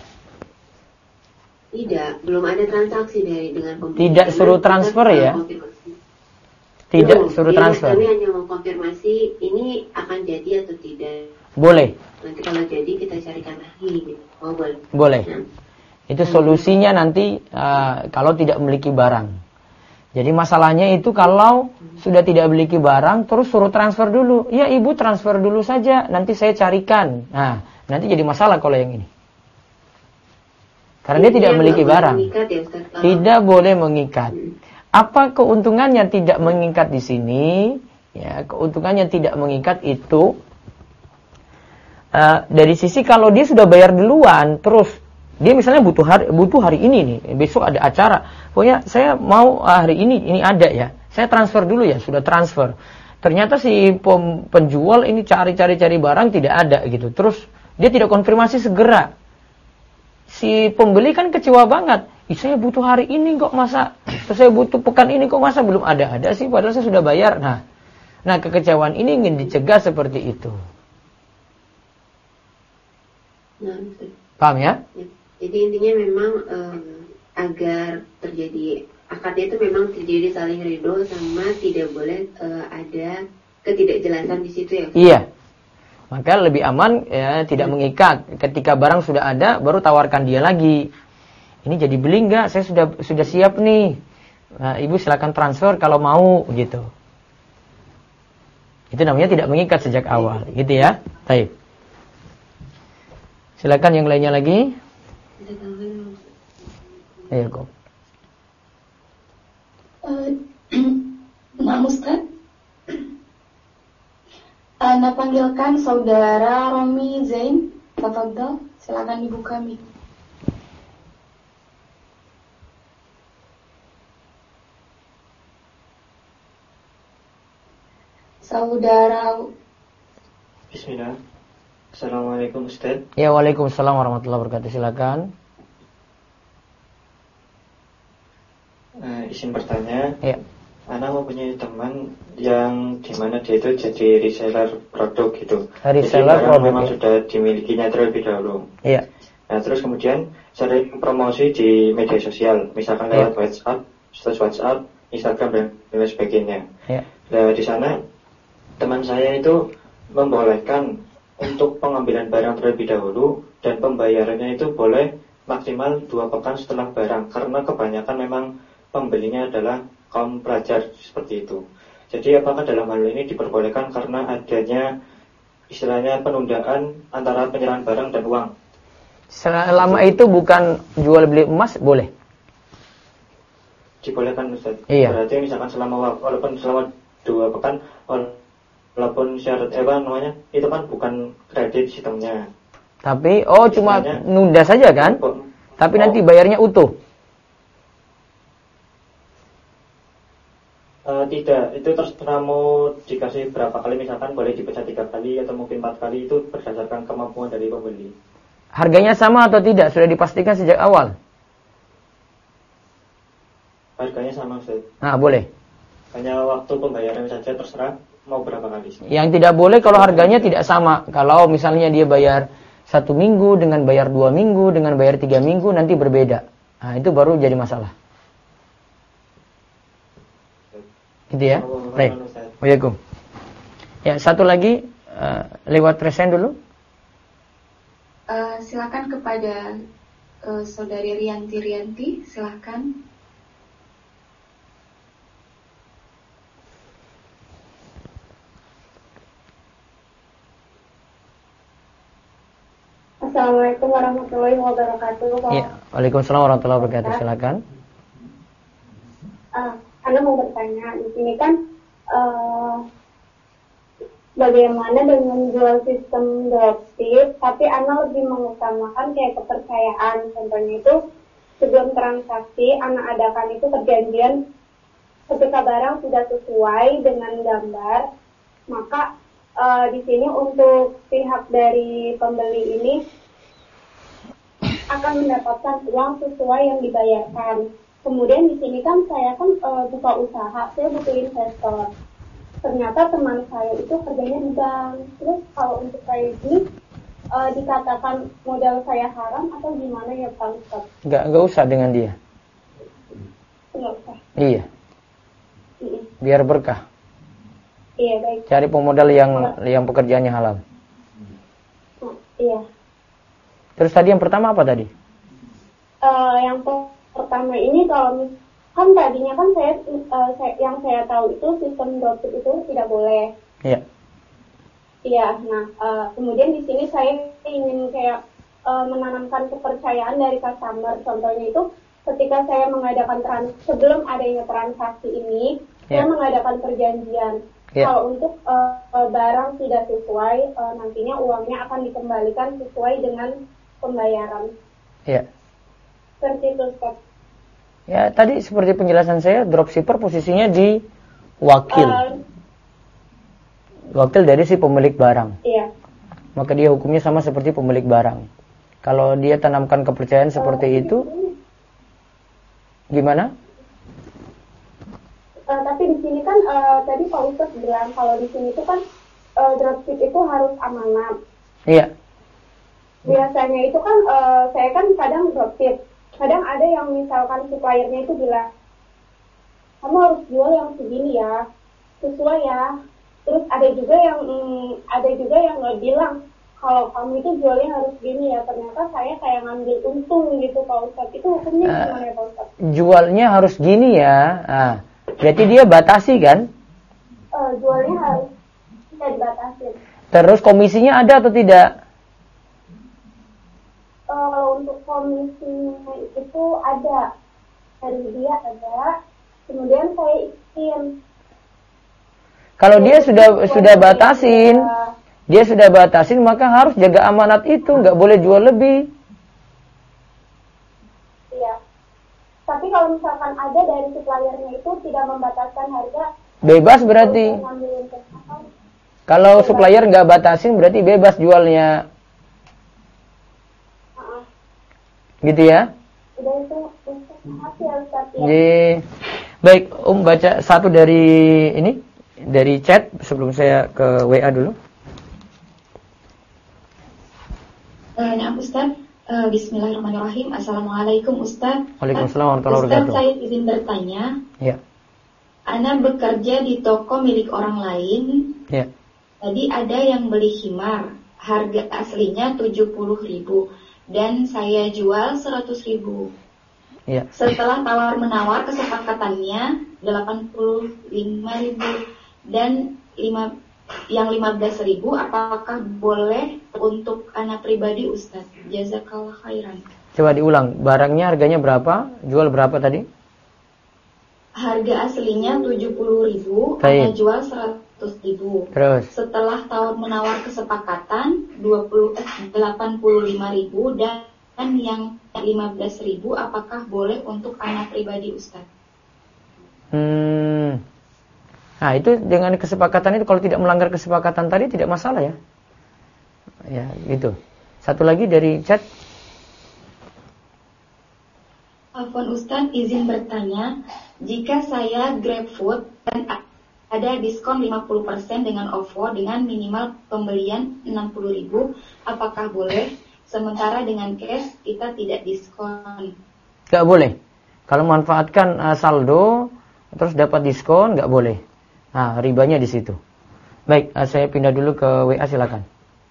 E: Tidak, belum ada transaksi dengan pembeli.
A: Tidak suruh transfer ya? Tidak suruh transfer.
E: Kami hanya mau konfirmasi ini akan jadi atau tidak.
A: Boleh.
E: Nanti kalau jadi kita carikan lagi. Oh boleh.
A: Boleh.
E: Nah.
A: Itu solusinya nanti kalau tidak memiliki barang. Jadi masalahnya itu kalau sudah tidak memiliki barang terus suruh transfer dulu. Ya ibu transfer dulu saja, nanti saya carikan. Nah, nanti jadi masalah kalau yang ini. Karena dia tidak memiliki barang.
E: Ya,
A: tidak boleh mengikat. Apa keuntungannya tidak mengikat di sini? Ya, keuntungannya tidak mengikat itu dari sisi kalau dia sudah bayar duluan, terus dia misalnya butuh hari ini nih, besok ada acara. Pokoknya saya mau hari ini ada ya. Saya transfer dulu ya, sudah transfer. Ternyata si penjual ini cari barang tidak ada gitu. Terus dia tidak konfirmasi segera. Si pembeli kan kecewa banget. Saya butuh hari ini kok masa, saya butuh pekan ini kok masa belum ada sih, padahal saya sudah bayar. Nah kekecewaan ini ingin dicegah seperti itu.
E: Nah,
A: paham ya?
E: Jadi intinya memang agar terjadi akadnya itu memang terjadi saling ridho sama tidak boleh ada ketidakjelasan di situ ya.
A: Iya. Maka lebih aman ya tidak mengikat. Ketika barang sudah ada, baru tawarkan dia lagi. Ini jadi beli nggak? Saya sudah siap nih. Nah, ibu silakan transfer kalau mau gitu. Itu namanya tidak mengikat sejak awal, gitu ya. Baik. Silakan yang lainnya lagi. Ayo kok.
D: Nah, Ustaz. Anda panggilkan saudara Romi Zain. Tafadhol, silakan dibuka mic. Saudara.
F: Bismillah. Assalamualaikum Ustaz.
A: Ya, waalaikumsalam warahmatullahi wabarakatuh. Silakan.
F: Izin bertanya.
A: Ya.
F: Ana mempunyai teman yang dimana dia itu jadi reseller produk gitu.
A: Reseller
F: jadi
A: produk
F: memang
A: ya.
F: sudah dimilikinya terlebih dahulu.
A: Iya.
F: Nah terus kemudian sering promosi di media sosial, misalkan lewat WhatsApp, status WhatsApp, Instagram dan lain sebagainya.
A: Iya.
F: Nah di sana teman saya itu membolehkan untuk pengambilan barang terlebih dahulu dan pembayarannya itu boleh maksimal 2 pekan setelah barang, karena kebanyakan memang pembelinya adalah kaum pelajar seperti itu. Jadi apakah dalam hal ini diperbolehkan karena adanya istilahnya penundaan antara penyerahan barang dan uang?
A: Selama itu bukan jual beli emas, boleh.
F: Dibolehkan Ustaz.
A: Iya.
F: Berarti misalkan walaupun selama 2 pekan, walaupun syarat itu kan bukan kredit sistemnya.
A: Tapi cuma nunda saja kan? Tapi nanti bayarnya utuh.
F: Tidak, itu terserah mau dikasih berapa kali, misalkan boleh dipecah 3 kali atau mungkin 4 kali, itu berdasarkan kemampuan dari pembeli.
A: Harganya sama atau tidak? Sudah dipastikan sejak awal?
F: Harganya sama Ustaz.
A: Nah, boleh.
F: Hanya waktu pembayaran saja terserah mau berapa kali.
A: Yang tidak boleh kalau harganya tidak sama. Kalau misalnya dia bayar 1 minggu dengan bayar 2 minggu dengan bayar 3 minggu nanti berbeda. Nah, itu baru jadi masalah. Gitu ya. Baik. Waalaikumsalam. Ya, satu lagi lewat resen dulu.
D: Silakan kepada Saudari Rianti, silakan.
G: Assalamualaikum warahmatullahi wabarakatuh.
A: Ya, waalaikumsalam warahmatullahi wabarakatuh. Silakan.
G: Anda mau bertanya di sini kan bagaimana dengan jual sistem dropship, tapi Anda lebih mengutamakan kayak kepercayaan. Contohnya itu sebelum transaksi Anda adakan itu perjanjian, ketika barang sudah sesuai dengan gambar, maka di sini untuk pihak dari pembeli ini akan mendapatkan uang sesuai yang dibayarkan. Kemudian di sini kan saya kan buka usaha, saya butuh investor. Ternyata teman saya itu kerjanya di bank. Terus kalau untuk kayak gini dikatakan modal saya haram atau gimana ya Pak Ustaz?
A: Enggak usah dengan dia.
G: Enggak usah.
A: Iya. Biar berkah.
G: Iya, baik.
A: Cari pemodal yang pekerjaannya halal.
G: Iya.
A: Terus tadi yang pertama apa tadi?
G: Yang pertama ini kalau kan tadinya kan yang saya tahu itu sistem dropship itu tidak boleh.
A: Iya.
G: Iya. Nah, kemudian di sini saya ingin kayak menanamkan kepercayaan dari customer. Contohnya itu ketika saya mengadakan sebelum adanya transaksi ini, saya mengadakan perjanjian. Kalau untuk barang tidak sesuai, nantinya uangnya akan dikembalikan sesuai dengan pembayaran.
A: Iya.
G: Seperti itu, Ustaz.
A: Ya, tadi seperti penjelasan saya, dropshipper posisinya di wakil. Wakil dari si pemilik barang.
G: Iya.
A: Maka dia hukumnya sama seperti pemilik barang. Kalau dia tanamkan kepercayaan seperti itu, gimana?
G: Tapi di sini kan tadi Pak Ustaz bilang kalau di sini itu kan dropship itu harus amanat.
A: Iya.
G: Biasanya itu kan saya kan kadang dropship. Kadang ada yang misalkan suppliernya itu bilang, kamu harus jual yang segini ya, sesuai ya. Terus ada juga yang nggak bilang kalau kamu itu jualnya harus gini ya. Ternyata saya kayak ngambil untung gitu Pak Ustadz. Itu hukumnya gimana ya Pak Ustadz?
A: Jualnya harus gini ya. Berarti dia batasi kan?
G: Jualnya harus dibatasi.
A: Terus komisinya ada atau tidak?
G: Untuk komisinya itu ada, dari dia ada, kemudian saya izin.
A: Kalau dia sudah batasin, maka harus jaga amanat itu, nggak boleh jual lebih.
G: Iya. Tapi kalau misalkan ada dari suppliernya itu tidak membataskan harga,
A: bebas berarti. Kalau supplier nggak batasin berarti bebas jualnya. Gitu ya?
G: Udah itu makasih ya Ustaz ya.
A: Baik, baca satu dari chat sebelum saya ke WA dulu.
D: Nah Ustaz, bismillahirrahmanirrahim. Assalamualaikum Ustaz.
A: Waalaikumsalam warahmatullahi wabarakatuh.
D: Ustaz, saya izin bertanya.
A: Ya.
D: Ana bekerja di toko milik orang lain.
A: Ya.
D: Tadi ada yang beli khimar, harga aslinya 70.000 dan saya jual 100.000.
A: Ya.
D: Setelah tawar-menawar kesepakatannya 85.000 dan yang 15.000, apakah boleh untuk anak pribadi Ustaz? Jazakallah khairan.
A: Coba diulang, barangnya harganya berapa? Jual berapa tadi?
D: Harga aslinya 70.000,
A: Baik.
D: Ana jual 100.000.
A: Terus?
D: Setelah tawar-menawar kesepakatan 85.000 dan yang 15.000, apakah boleh untuk anak pribadi Ustaz?
A: Nah itu dengan kesepakatan itu, kalau tidak melanggar kesepakatan tadi tidak masalah ya. Ya gitu. Satu lagi dari chat.
D: Afwan Ustaz, izin bertanya, jika saya GrabFood dan ada diskon 50% dengan OVO dengan minimal pembelian 60.000, apakah boleh? Sementara dengan cash kita tidak diskon.
A: Gak boleh. Kalau manfaatkan saldo terus dapat diskon, gak boleh. Nah, ribanya di situ. Baik, saya pindah dulu ke WA, silakan.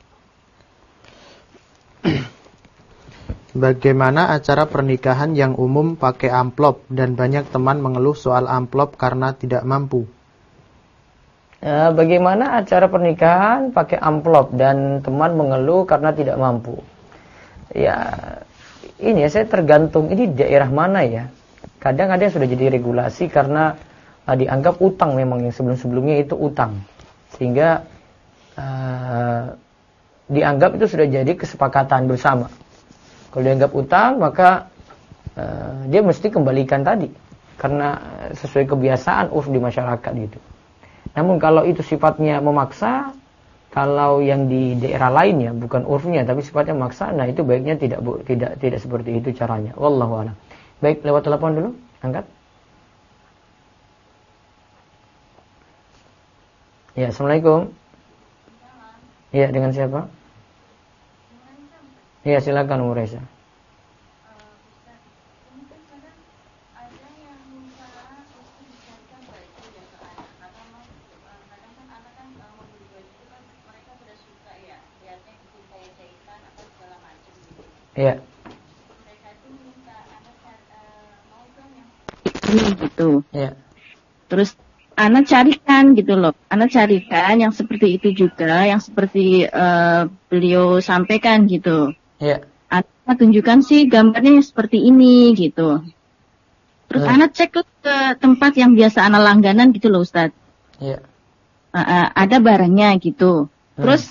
C: Bagaimana acara pernikahan yang umum pakai amplop dan banyak teman mengeluh soal amplop karena tidak mampu?
A: Bagaimana acara pernikahan pakai amplop dan teman mengeluh karena tidak mampu? Ya, ini ya, saya tergantung ini daerah mana ya. Kadang ada yang sudah jadi regulasi karena dianggap utang, memang yang sebelum-sebelumnya itu utang. Sehingga dianggap itu sudah jadi kesepakatan bersama. Kalau dianggap utang, maka dia mesti kembalikan tadi. Karena sesuai kebiasaan urf di masyarakat gitu. Namun kalau itu sifatnya memaksa, kalau yang di daerah lain ya, bukan urfnya tapi sifatnya memaksa, nah itu baiknya tidak seperti itu caranya. Wallahu a'lam. Baik, lewat telepon dulu, angkat. Ya, assalamualaikum. Ya, dengan siapa? Ya, silakan Umur Reza. Ya.
H: Gitu.
A: Ya.
H: Terus Ana carikan gitu loh. Ana carikan yang seperti itu juga, yang seperti beliau sampaikan gitu.
A: Ya.
H: Ana tunjukkan sih gambarnya yang seperti ini gitu. Terus Ana cek ke tempat yang biasa Ana langganan gitu loh Ustadz.
A: Ya.
H: Ada barangnya gitu. Terus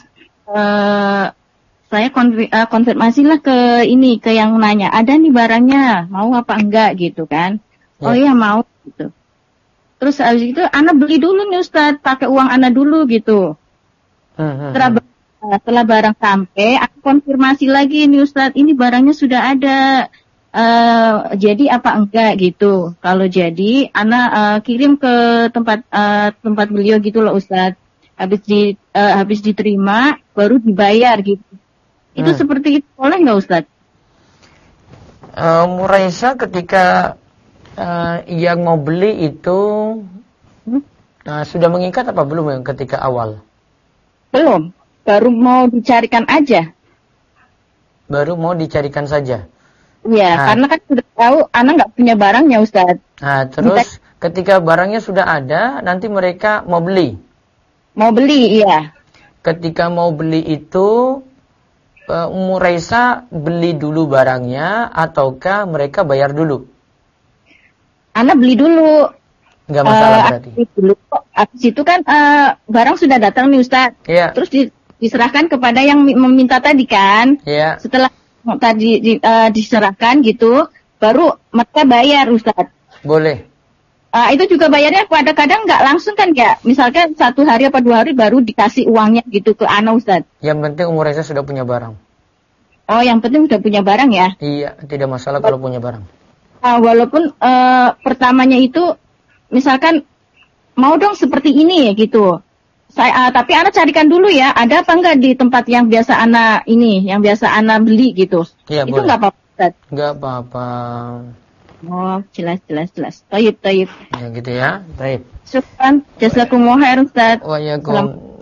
H: saya konfirmasilah ke yang nanya, ada nih barangnya, mau apa enggak gitu kan? Ya. Oh iya mau gitu. Terus habis itu Ana beli dulu nih Ustadz, pakai uang Ana dulu gitu. Setelah barang sampai, aku konfirmasi lagi nih Ustadz, ini barangnya sudah ada, jadi apa enggak gitu. Kalau jadi, Ana kirim ke tempat beliau gitu loh Ustadz. Habis diterima, baru dibayar gitu. Itu seperti itu, boleh nggak Ustadz?
A: Muraisa ketika yang mau beli itu sudah mengikat apa belum yang ketika awal?
H: Belum, baru mau dicarikan aja.
A: Baru mau dicarikan saja?
H: Iya, karena kan sudah tahu Ana nggak punya barangnya Ustadz.
A: Nah, terus ketika barangnya sudah ada, nanti mereka mau beli?
H: Mau beli, iya.
A: Ketika mau beli itu Muraisa beli dulu barangnya ataukah mereka bayar dulu?
H: Ana beli dulu.
A: Enggak masalah berarti.
H: Dulu. Habis itu kan barang sudah datang nih Ustaz.
A: Iya.
H: Terus diserahkan kepada yang meminta tadi kan.
A: Iya.
H: Setelah tadi diserahkan gitu, baru mereka bayar Ustaz.
A: Boleh.
H: Itu juga bayarnya kadang-kadang nggak langsung kan ya. Misalkan 1 hari apa 2 hari baru dikasih uangnya gitu ke Ana Ustaz.
A: Yang penting Muraisa sudah punya barang.
H: Oh, yang penting sudah punya barang ya?
A: Iya, tidak masalah kalau punya barang.
H: Walaupun pertamanya itu misalkan mau dong seperti ini ya gitu. Tapi Ana carikan dulu ya, ada apa enggak di tempat yang biasa Ana beli gitu.
A: Iya,
H: itu
A: boleh.
H: enggak apa-apa.
A: Enggak apa-apa.
H: Oh, jelas. Taib.
A: Ya gitu ya. Baik.
H: Syukran, jazakumullah khair Ustaz.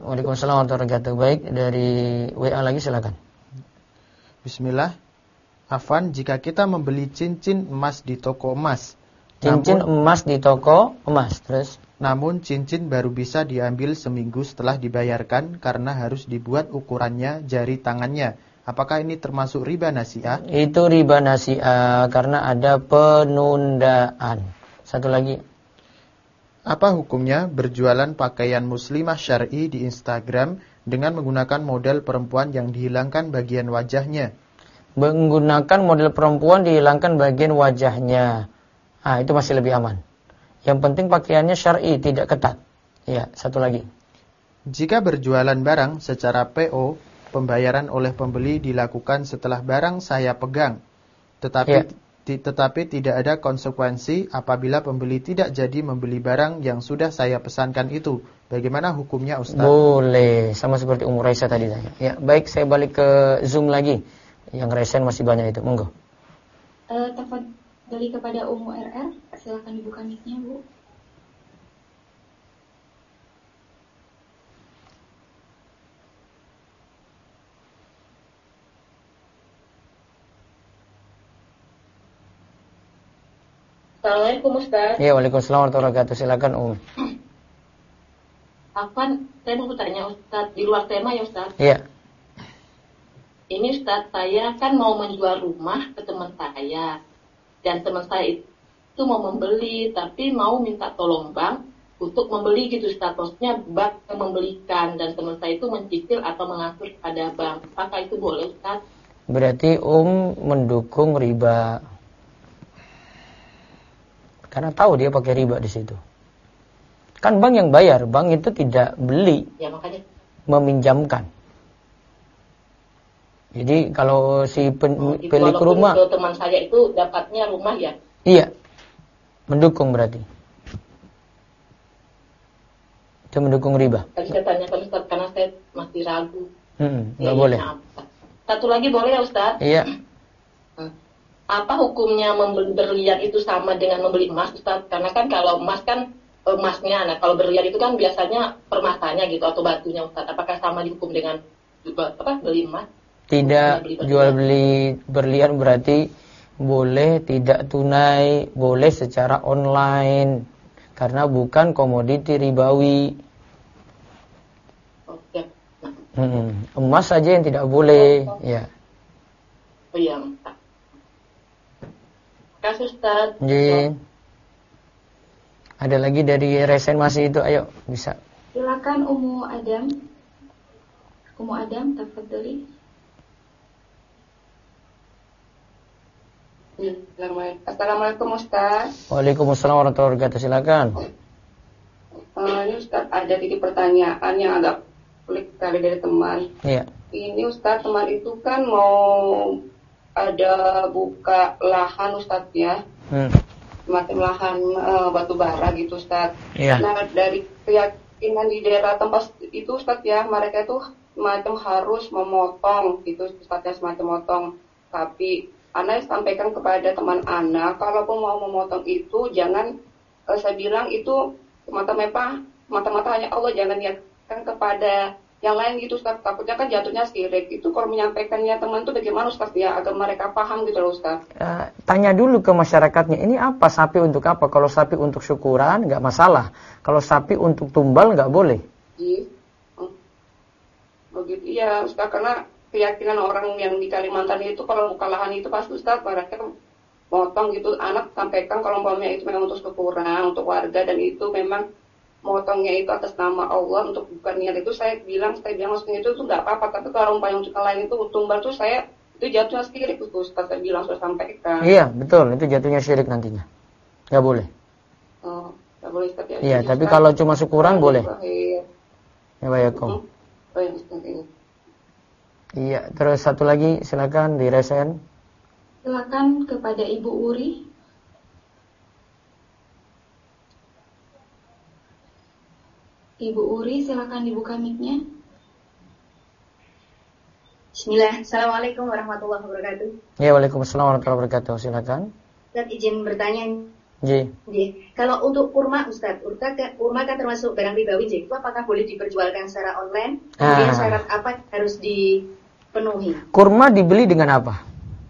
A: Waalaikumsalam warahmatullahi wabarakatuh. Baik, dari WA lagi silakan.
C: Bismillah. Afwan, jika kita membeli cincin emas di toko emas.
A: Cincin emas di toko emas, terus?
C: Namun cincin baru bisa diambil seminggu setelah dibayarkan karena harus dibuat ukurannya jari tangannya. Apakah ini termasuk riba nasi'ah?
A: Itu riba nasi'ah karena ada penundaan. Satu lagi.
C: Apa hukumnya berjualan pakaian muslimah syar'i di Instagram dengan menggunakan model perempuan yang dihilangkan bagian wajahnya?
A: Menggunakan model perempuan dihilangkan bagian wajahnya. Itu masih lebih aman. Yang penting pakaiannya syar'i, tidak ketat. Ya, satu lagi.
C: Jika berjualan barang secara PO, pembayaran oleh pembeli dilakukan setelah barang saya pegang. Tetapi tidak ada konsekuensi apabila pembeli tidak jadi membeli barang yang sudah saya pesankan itu. Bagaimana hukumnya, Ustaz?
A: Boleh, sama seperti Ummu Raisa tadi tanya. Ya, baik, saya balik ke Zoom lagi. Yang resen masih banyak itu, monggo.
D: Tafadhali kepada Ummu RR, silakan dibuka mic-nya, Bu.
I: Assalamualaikum Ustaz.
A: Ya, waalaikumsalam warahmatullahi wabarakatuh. Silakan
I: Afwan, saya mau bertanya Ustaz, di luar tema ya Ustaz.
A: Iya.
I: Ini Ustaz, saya kan mau menjual rumah ke teman saya. Dan teman saya itu mau membeli, tapi mau minta tolong bank untuk membeli gitu Ustaz. Maksudnya bank yang membelikan, dan teman saya itu mencicil atau mengatur kepada bank. Apakah itu boleh Ustaz?
A: Berarti mendukung riba. Karena tahu dia pakai riba di situ. Kan bank yang bayar, bank itu tidak beli.
I: Ya makanya.
A: Meminjamkan. Jadi kalau si pemilik rumah,
I: teman saya itu dapatnya rumah ya.
A: Iya. Mendukung berarti. Itu mendukung riba.
I: Tadi saya tanyakan Ustaz karena saya masih ragu.
A: Nggak boleh.
I: Apa. Satu lagi boleh ya Ustaz?
A: Iya.
I: Apa hukumnya membeli berlian itu sama dengan membeli emas Ustaz? Karena kan kalau emas kan emasnya, nah kalau berlian itu kan biasanya permasanya gitu atau batunya Ustaz. Apakah sama dihukum dengan beli emas?
A: Tidak, jual beli berlian berarti boleh tidak tunai, boleh secara online karena bukan komoditi ribawi.
I: Oke.
A: Emas saja yang tidak boleh, ya.
I: Oh iya. Kasih Ustaz.
A: Ada lagi dari resen masih itu, ayo bisa.
D: Silakan Ummu Adam. Ummu Adam, tafadhali.
J: Assalamualaikum Ustaz.
A: Waalaikumsalam warahmatullahi wabarakatuh. Silakan.
J: Ini Ustaz ada titip pertanyaan yang agak pelik kali dari teman.
A: Iya.
J: Ini Ustaz, teman itu kan mau ada buka lahan Ustaz ya. Semacam lahan batu bara gitu Ustaz.
A: Iya.
J: Nah dari keyakinan di daerah tempat itu Ustaz ya, mereka itu semacam harus memotong gitu Ustaz ya, semacam motong. Tapi Ana sampaikan kepada teman Ana, kalaupun mau memotong itu jangan, saya bilang itu mata-mata hanya Allah, jangan niatkan kepada yang lain gitu Ustaz. Takutnya kan jatuhnya syirik. Itu kalau menyampaikannya teman itu bagaimana Ustaz ya, agar mereka paham gitu loh Ustaz.
A: Tanya dulu ke masyarakatnya, ini apa, sapi untuk apa? Kalau sapi untuk syukuran nggak masalah. Kalau sapi untuk tumbal nggak boleh.
J: Iya. Begitu ya Ustaz, karena keyakinan orang yang di Kalimantan itu kalau buka lahan itu pasti Ustaz mereka motong gitu. Anak sampaikan kalau umpamanya itu memang untuk syukuran, untuk warga, dan itu memang motongnya itu atas nama Allah untuk bukan niat itu. Saya bilang maksudnya itu nggak apa-apa, tapi kalau umpamanya untuk lain itu tumbal tuh itu jatuhnya syirik itu Ustaz, saya bilang, sudah sampaikan.
A: Iya betul, itu jatuhnya syirik nantinya, nggak boleh.
J: Nggak boleh Ustaz ya.
A: Iya, tapi kalau cuma syukuran boleh. Ya bayakum. Iya, terus satu lagi silakan di resen.
D: Silakan kepada Ibu Uri. Ibu Uri, silakan dibuka mic-nya.
K: Bismillah. Assalamualaikum warahmatullahi wabarakatuh.
A: Ya, waalaikumsalam warahmatullahi wabarakatuh. Silakan.
K: Ustaz izin bertanya,
A: J.
K: Kalau untuk kurma Ustaz, kurma kan termasuk barang ribawi, J. Itu apakah boleh diperjualkan secara online? Kemudian syarat apa yang harus dipenuhi?
A: Kurma dibeli dengan apa?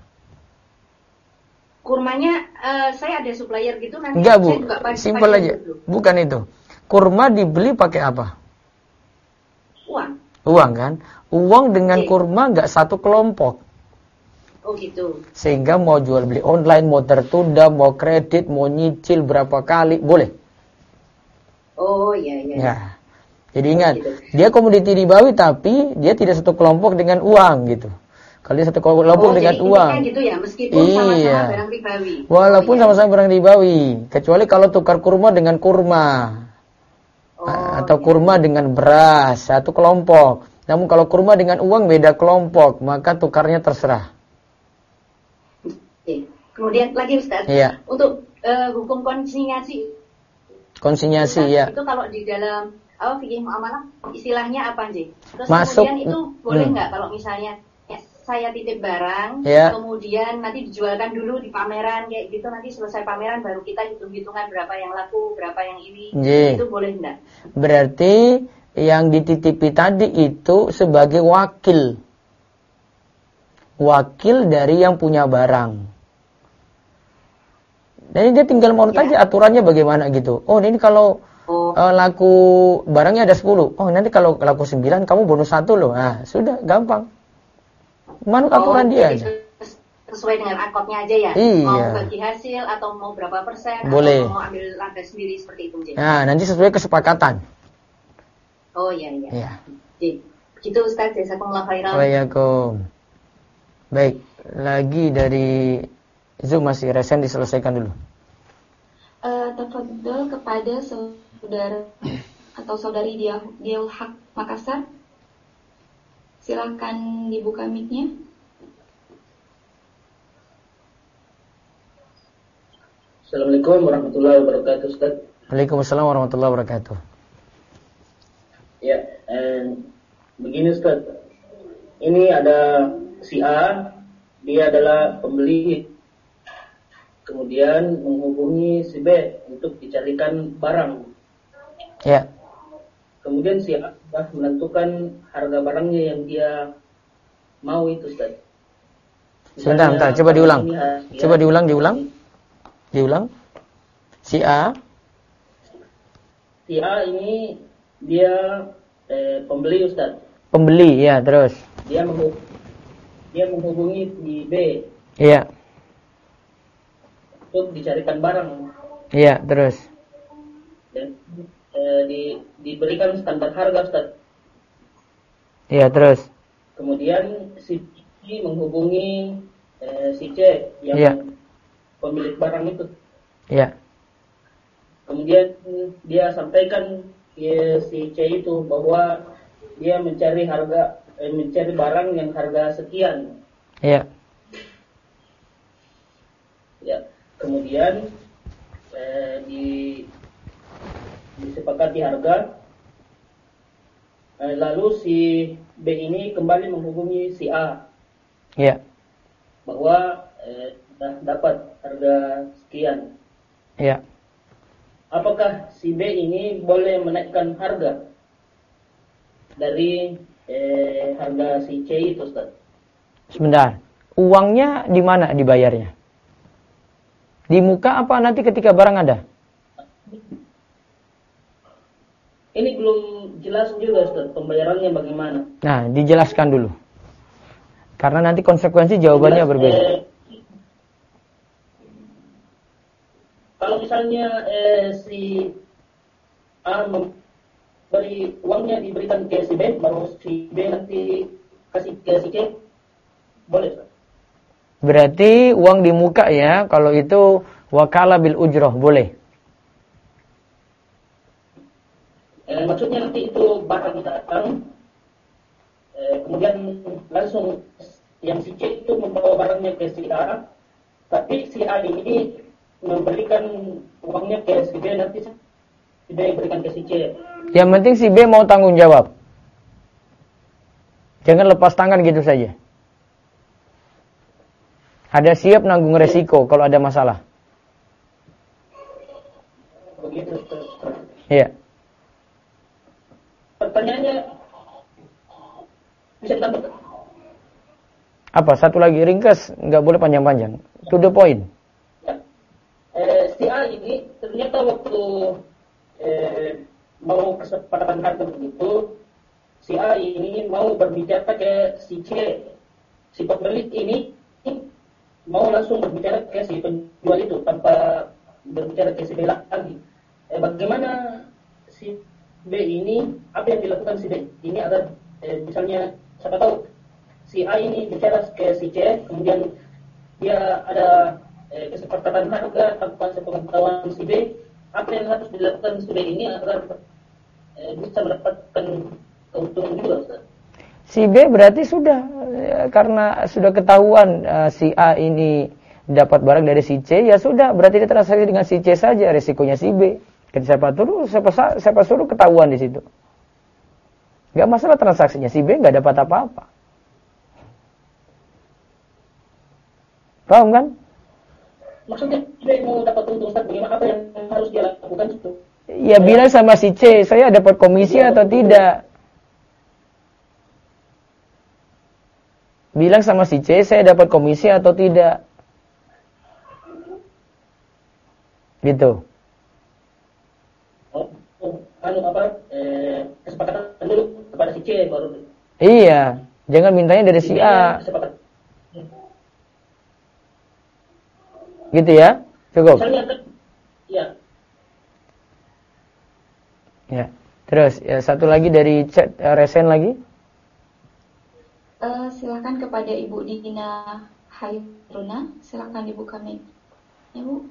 K: Kurmanya saya ada supplier gitu nanti.
A: Enggak, Bu.
K: Simpel
A: aja. Gitu. Bukan itu. Kurma dibeli pakai apa? Uang kan? Uang dengan kurma enggak satu kelompok.
K: Oh gitu.
A: Sehingga mau jual beli online, mau tertunda, mau kredit, mau nyicil berapa kali, boleh.
K: Oh iya.
A: Ya. Jadi ingat, dia komoditi ribawi tapi dia tidak satu kelompok dengan uang gitu. Kalau dia satu kelompok dengan uang.
K: Gitu ya, meskipun sama-sama barang ribawi.
A: Walaupun sama-sama barang ribawi, kecuali kalau tukar kurma dengan kurma. Atau kurma dengan beras, satu kelompok. Namun kalau kurma dengan uang beda kelompok, maka tukarnya terserah.
K: Kemudian lagi Ustaz, untuk hukum konsinyasi.
A: Konsinyasi
K: Ustaz, itu kalau di dalam fikih muamalah istilahnya apa, J? Terus
A: masuk,
K: kemudian itu boleh nggak kalau misalnya saya titip barang, kemudian nanti dijualkan dulu di pameran kayak gitu, nanti selesai pameran baru kita hitung-hitungan berapa yang laku, berapa yang ini, itu boleh nggak?
A: Berarti yang dititipi tadi itu sebagai wakil dari yang punya barang. Dan dia tinggal mau aja aturannya bagaimana gitu. Oh ini kalau laku barangnya ada 10. Oh nanti kalau laku 9 kamu bonus 1 loh. Nah sudah gampang. Manut aturan dia aja.
K: Sesuai dengan akordnya aja ya.
A: Iya.
K: Mau bagi hasil atau mau berapa persen.
A: Boleh.
K: Atau mau ambil laba sendiri seperti itu.
A: Nah nanti sesuai kesepakatan.
K: Oh iya. Begitu Ustaz. Jazakumullah khairan.
A: Waalaikumsalam. Baik. Lagi dari Zoom masih resen, diselesaikan dulu.
L: Tafadhol kepada saudara atau saudari Diaul Haq Makassar. Silakan dibuka mic-nya.
M: Assalamualaikum warahmatullahi wabarakatuh, Ustaz.
A: Waalaikumsalam warahmatullahi wabarakatuh.
M: Ya, begini Ustaz. Ini ada si A, dia adalah pembeli. Kemudian menghubungi si B untuk dicarikan barang.
A: Ya.
M: Kemudian si A sudah menentukan harga barangnya yang dia mau itu, Ustaz.
A: Sebentar, coba diulang. Coba diulang. Si A
M: ini dia pembeli, Ustaz.
A: Pembeli, ya, terus.
M: Dia menghubungi si B.
A: Iya.
M: Untuk dicarikan barang.
A: Iya, terus.
M: Dan diberikan standar harga, Ustaz.
A: Iya, terus.
M: Kemudian si B menghubungi si C yang pemilik barang itu.
A: Iya.
M: Kemudian dia sampaikan si C itu bahwa dia mencari barang yang harga sekian.
A: Iya.
M: Ya. Kemudian disepakati harga. Lalu si B ini kembali menghubungi si A.
A: Iya.
M: Bahwa sudah dapat harga sekian.
A: Iya.
M: Apakah si B ini boleh menaikkan harga dari harga si C itu, Ustaz?
A: Sebentar. Uangnya di mana dibayarnya? Di muka apa nanti ketika barang ada?
M: Ini belum jelas juga, Ustaz, pembayarannya bagaimana.
A: Nah, dijelaskan dulu. Karena nanti konsekuensi jawabannya berbeda.
M: Kalau misalnya si A memberi uangnya diberikan ke si B, baru si B nanti kasih ke si C, boleh, Ustaz?
A: Berarti uang di muka ya, kalau itu wakala bil ujroh, boleh.
M: Maksudnya nanti itu barang datang, kemudian langsung yang si C itu membawa barangnya ke si A, tapi si A ini memberikan uangnya ke si B, nanti si B berikan ke si C.
A: Yang penting si B mau tanggung jawab. Jangan lepas tangan gitu saja. Ada siap nanggung resiko kalau ada masalah.
M: begitu.
A: Iya.
M: Pertanyaannya bisa ditambah?
A: Apa? Satu lagi ringkas, nggak boleh panjang-panjang. To the point.
M: Ya. Si A ini ternyata waktu mau kesepakatan harga begitu, si A ini mau berbicara ke si C. Si pembeli ini mau langsung berbicara ke si penjual itu tanpa berbicara ke si B lagi. Bagaimana si B ini, apa yang dilakukan si B ini agar misalnya siapa tahu si A ini bicara ke si C, kemudian dia ada kesepakatan harga tanpa sepengetahuan si B, apa yang harus dilakukan si B ini agar bisa mendapatkan keuntungan juga, Ustaz?
A: Si B berarti sudah, karena sudah ketahuan si A ini dapat barang dari si C, ya sudah, berarti dia transaksi dengan si C saja, resikonya si B. Siapa suruh ketahuan di situ. Gak masalah transaksinya, si B gak dapat apa-apa. Paham kan?
M: Maksudnya dia mau dapat untung, Ustaz, bagaimana, apa yang harus dia lakukan itu?
A: Ya bilang sama si C, saya dapat komisi atau tidak. Bilang sama si C, saya dapat komisi atau tidak. Gitu.
M: Kesepakatan dulu kepada si C baru.
A: Iya, jangan mintanya dari si A. Gitu ya? Cukup.
M: Iya.
A: Ya. Terus ya, satu lagi dari chat resen lagi.
L: Silakan kepada Ibu Dina Hairuna, silakan dibuka mic. Ibu.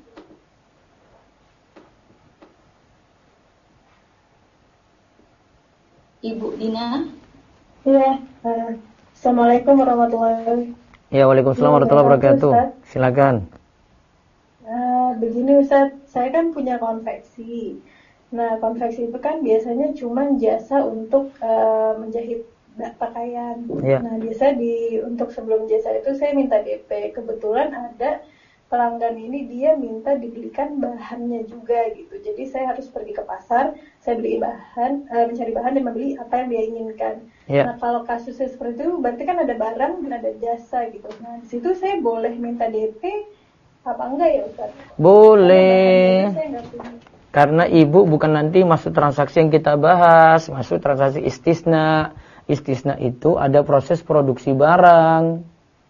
L: Ibu Dina.
N: Iya. Assalamualaikum warahmatullahi wabarakatuh.
A: Ya, waalaikumsalam warahmatullahi wabarakatuh. Silakan.
N: Begini Ustaz, saya kan punya konveksi. Nah, konveksi itu kan biasanya cuma jasa untuk menjahit pakaian.
A: Ya.
N: Nah, biasa untuk sebelum jasa itu saya minta DP. Kebetulan ada pelanggan ini dia minta dibelikan bahannya juga gitu. Jadi saya harus pergi ke pasar, saya beli bahan, mencari bahan dan membeli apa yang dia inginkan.
A: Ya.
N: Nah, kalau kasusnya seperti itu berarti kan ada barang dan ada jasa gitu. Nah, di situ saya boleh minta DP apa enggak ya Ustaz?
A: Boleh. Karena ibu bukan nanti masuk transaksi yang kita bahas, masuk transaksi istisna. Istisna itu ada proses produksi barang.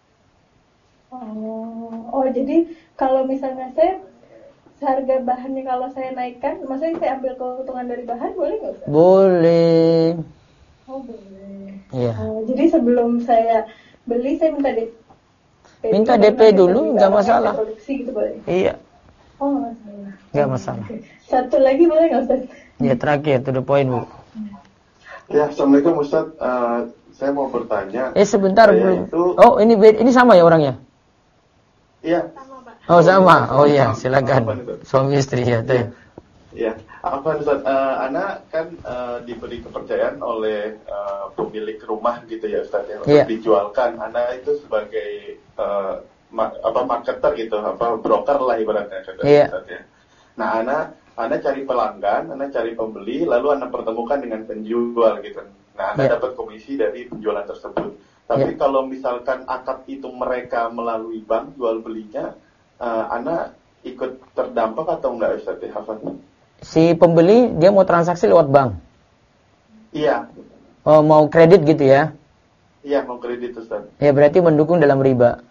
N: Oh, jadi kalau misalnya saya harga bahannya kalau saya naikkan, maksudnya saya ambil keuntungan dari bahan, boleh nggak Ustaz?
A: Boleh.
N: Oh, boleh.
A: Iya.
N: Jadi sebelum saya beli, saya minta DP.
A: Minta DP dulu, nggak masalah.
N: Produksi gitu boleh?
A: Iya.
N: Oh, nggak masalah.
A: Nggak masalah.
N: Satu lagi boleh nggak Ustaz?
A: Ya, terakhir, to the point, Bu.
O: Ya, Assalamualaikum Ustaz. Saya mau bertanya.
A: Sebentar belum. Oh, ini sama ya orangnya?
O: Iya.
A: Oh, sama. Oh iya, silakan. Suami istri ya, teh.
O: Iya. Apa Ustaz? Ana kan diberi kepercayaan oleh pemilik rumah gitu ya Ustaz ya, untuk dijualkan. Ana itu sebagai marketer gitu, broker lah ibaratnya Ustaz ya. Nah, Ana cari pelanggan, Ana cari pembeli, lalu Ana pertemukan dengan penjual gitu. Nah, Ana dapat komisi dari penjualan tersebut. Tapi kalau misalkan akad itu mereka melalui bank jual belinya, Ana ikut terdampak atau enggak Ustaz ya, Hafan?
A: Si pembeli dia mau transaksi lewat bank?
O: Iya.
A: Oh, mau kredit gitu ya?
O: Iya, mau kredit Ustaz.
A: Ya, berarti mendukung dalam riba.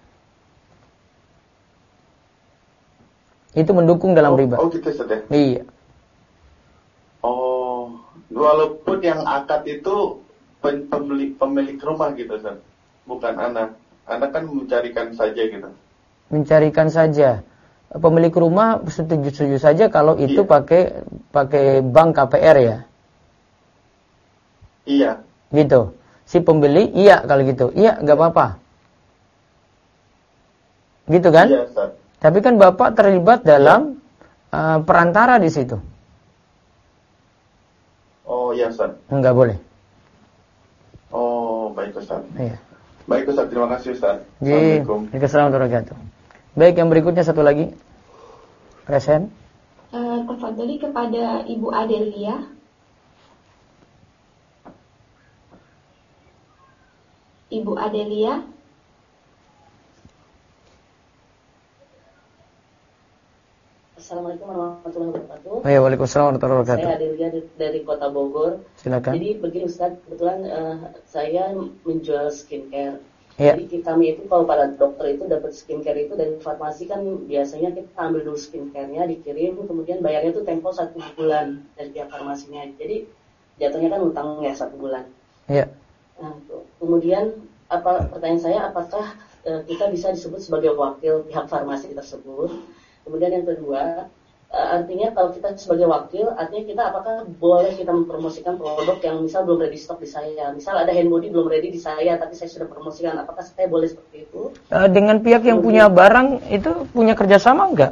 A: Itu mendukung dalam riba.
O: Oh gitu Ustaz ya?
A: Iya.
O: Oh, walaupun yang akad itu pemilik rumah gitu Ustaz, bukan Ana. Ana kan mencarikan saja gitu.
A: Mencarikan saja. Pemilik rumah setuju saja kalau itu pakai bank KPR ya.
O: Iya.
A: Gitu. Si pembeli iya kalau gitu. Iya, nggak apa-apa. Gitu kan?
O: Iya, Ustaz.
A: Tapi kan Bapak terlibat dalam perantara di situ.
O: Oh iya Ustaz.
A: Enggak boleh.
O: Oh, baik Ustaz.
A: Iya.
O: Baik Ustaz, terima kasih Ustaz.
A: Assalamualaikum warahmatullahi wabarakatuh. Baik, yang berikutnya satu lagi. Resen.
L: Tafadhali kepada Ibu Adelia. Ibu Adelia.
P: Assalamualaikum warahmatullahi wabarakatuh.
A: Waalaikumsalam warahmatullahi wabarakatuh.
P: Saya Adelia dari Kota Bogor.
A: Silakan.
P: Jadi begini Ustaz, kebetulan saya menjual skincare.
A: Ya.
P: Jadi kami itu kalau para dokter itu dapat skincare itu dari farmasi kan biasanya kita ambil dulu skincare-nya, dikirim, kemudian bayarnya itu tempo 1 bulan dari pihak farmasinya. Jadi jatuhnya kan utang ya 1 bulan.
A: Iya.
P: Nah, kemudian pertanyaan saya, apakah kita bisa disebut sebagai wakil pihak farmasi tersebut? Kemudian yang kedua, artinya kalau kita sebagai wakil, artinya kita apakah boleh kita mempromosikan produk yang misal belum ready stock di saya? Misal ada hand body belum ready di saya, tapi saya sudah promosikan, apakah saya boleh seperti itu?
A: Dengan pihak yang punya barang itu punya kerjasama enggak?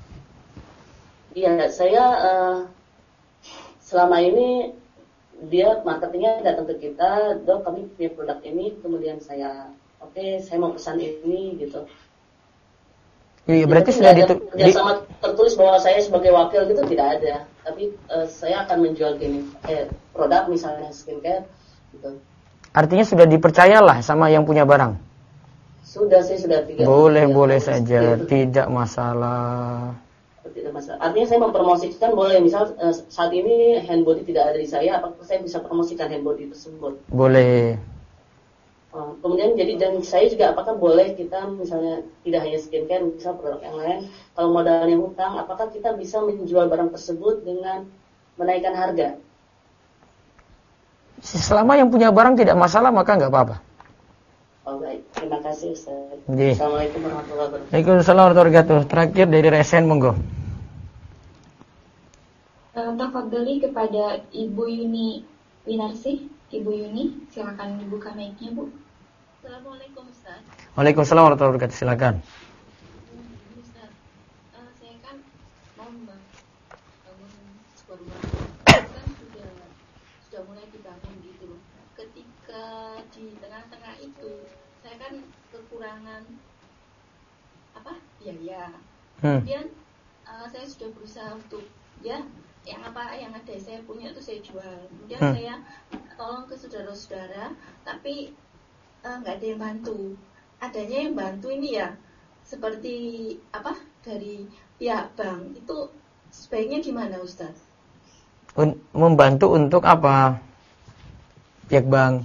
P: Iya, saya selama ini dia marketingnya datang ke kita, dok kami punya produk ini, kemudian saya saya mau pesan ini gitu.
A: Iya, berarti sudah
P: kerjasama tertulis bahwa saya sebagai wakil gitu tidak ada, tapi saya akan menjual produk misalnya skincare gitu.
A: Artinya sudah dipercayalah sama yang punya barang.
P: Sudah, saya sudah 3.
A: Boleh saja, tidak masalah.
P: Tidak masalah. Artinya saya mempromosikan boleh, misal saat ini hand body tidak ada di saya, apakah saya bisa promosikan hand body tersebut?
A: Boleh.
P: Kemudian dan saya juga apakah boleh kita misalnya tidak hanya skincare, misal produk yang lain, kalau modalnya hutang, apakah kita bisa menjual barang tersebut dengan menaikkan harga?
A: Selama yang punya barang tidak masalah maka nggak apa-apa.
P: Oh baik, terima kasih Ustaz.
A: Assalamualaikum warahmatullahi wabarakatuh. Waalaikumsalam warahmatullahi wabarakatuh. Terakhir dari Resen, monggo.
L: Tafadhali kepada Ibu Yuni Winarsi. Ibu Yuni, silakan dibuka mic-nya, Bu.
Q: Assalamualaikum, Ustaz.
A: Waalaikumsalam warahmatullahi wabarakatuh. Silakan.
Q: Ustaz, saya kan mau membangun sebuah rumah. Kan sudah mulai dibangun gitu loh. Ketika di tengah-tengah itu, saya kan kekurangan biaya. Kemudian saya sudah berusaha untuk yang ada saya punya itu saya jual. Kemudian saya tolong ke saudara-saudara, tapi nggak ada yang bantu. Adanya yang bantu ini ya seperti dari pihak bank, itu sebaiknya gimana Ustaz?
A: Membantu untuk apa? Pihak bank?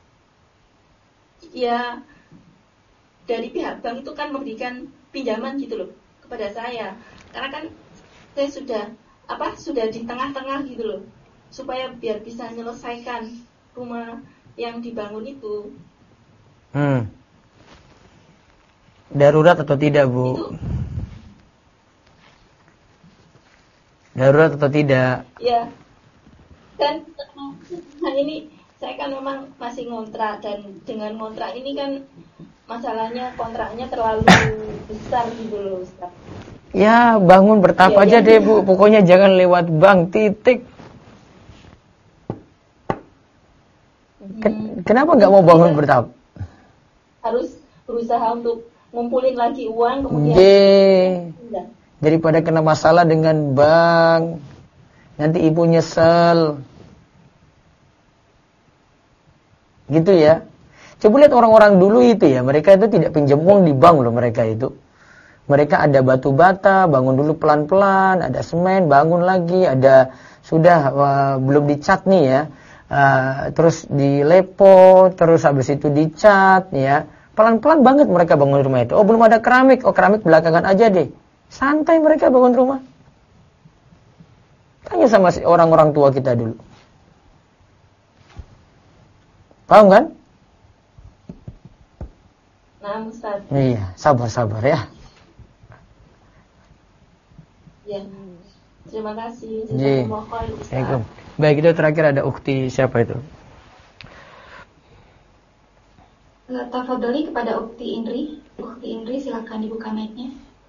Q: Ya, dari pihak bank itu kan memberikan pinjaman gitu loh kepada saya. Karena kan saya sudah di tengah-tengah gitu loh, supaya biar bisa menyelesaikan rumah yang dibangun itu.
A: Darurat atau tidak, Bu? Itu. Darurat atau tidak?
Q: Ya, dan ini saya kan memang masih ngontrak, dan dengan ngontrak ini kan masalahnya kontraknya terlalu besar gitu loh Ustaz.
A: Ya, bangun bertahap aja deh, Bu. Pokoknya jangan lewat bank, titik. Kenapa nggak mau bangun bertahap?
Q: Harus berusaha untuk ngumpulin lagi uang, kemudian
A: daripada kena masalah dengan bank, nanti ibu nyesel. Gitu ya. Coba lihat orang-orang dulu itu ya, mereka itu tidak pinjam uang di bank loh mereka itu. Mereka ada batu bata, bangun dulu pelan-pelan, ada semen, bangun lagi, ada sudah belum dicat nih ya, terus dilepo, terus habis itu dicat ya, pelan-pelan banget mereka bangun rumah itu. Oh belum ada keramik, keramik belakangan aja deh, santai mereka bangun rumah. Tanya sama orang-orang tua kita dulu, paham kan?
Q: Nah, Ustaz.
A: Iya, sabar ya.
Q: Ya, terima kasih.
A: Assalamualaikum. Baik, itu terakhir ada ukti siapa itu?
L: Tafadhali kepada Ukti Indri. Ukti Indri, silakan dibuka mic-nya.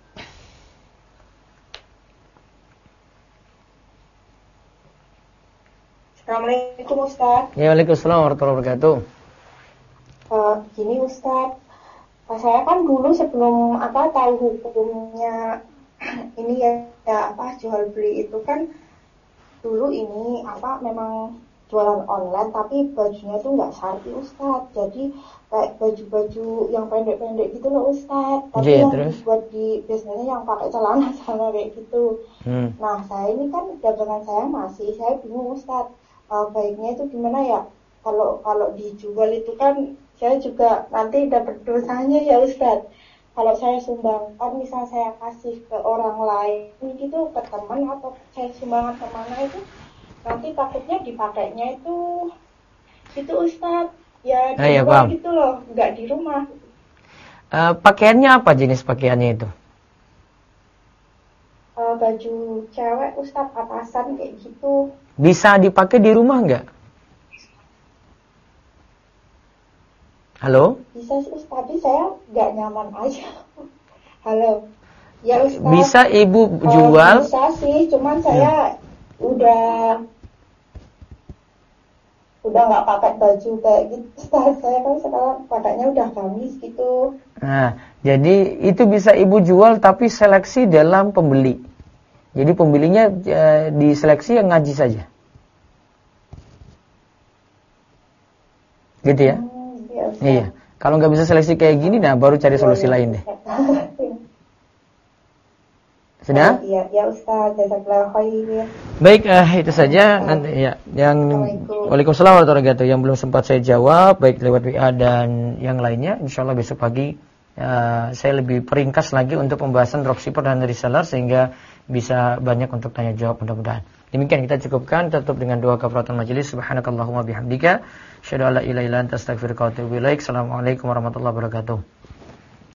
R: Assalamualaikum Ustaz.
A: Ya, waalaikumsalam warahmatullahi wabarakatuh.
R: Gini Ustaz, saya kan dulu sebelum tahu hukumnya ini ya apa jual beli itu kan dulu ini apa memang jualan online tapi bajunya tuh nggak syar'i Ustadz, jadi kayak baju-baju yang pendek-pendek gitu loh Ustadz, tapi yang dibuat di biasanya yang pakai celana sama kayak gitu. Nah saya ini kan dagangan saya bingung Ustadz, baiknya itu gimana ya, kalau dijual itu kan saya juga nanti dapat dosanya ya Ustadz. Kalau saya sumbangkan, misal saya kasih ke orang lain gitu, ke teman atau saya sumbangkan kemana itu, nanti takutnya dipakainya itu Ustadz, ya di luar gitu loh, nggak di rumah.
A: Pakaiannya apa jenis pakaiannya itu?
R: Baju cewek Ustadz, atasan kayak gitu.
A: Bisa dipakai di rumah nggak? Halo?
R: Bisa sih Ustadz, tapi saya nggak nyaman aja. Halo? Ya Ustadz.
A: Bisa Ibu jual?
R: Bisa sih, cuman saya udah nggak pakai baju kayak gitu Ustadz. Saya kan sekarang pakainya udah gamis gitu.
A: Nah, jadi itu bisa Ibu jual tapi seleksi dalam pembeli. Jadi pembelinya diseleksi yang ngaji saja. Gitu ya? Iya. Kalau nggak bisa seleksi kayak gini, nah baru cari solusi lain deh. Sudah?
R: Iya, ya Ustaz, jazakallahu khair.
A: Baik, itu saja nanti ya. Yang Waalaikumsalam warahmatullahi wabarakatuh. Yang belum sempat saya jawab baik lewat WA dan yang lainnya, insyaallah besok pagi saya lebih peringkas lagi untuk pembahasan dropshipper dan reseller sehingga bisa banyak untuk tanya jawab mudah-mudahan. Demikian kita cukupkan, tutup dengan doa kafaratul majelis. Subhanakallahumma bihamdika, asyhadu an la ilaha illa anta, astaghfiruka wa atubu ilaik. Assalamualaikum warahmatullahi wabarakatuh.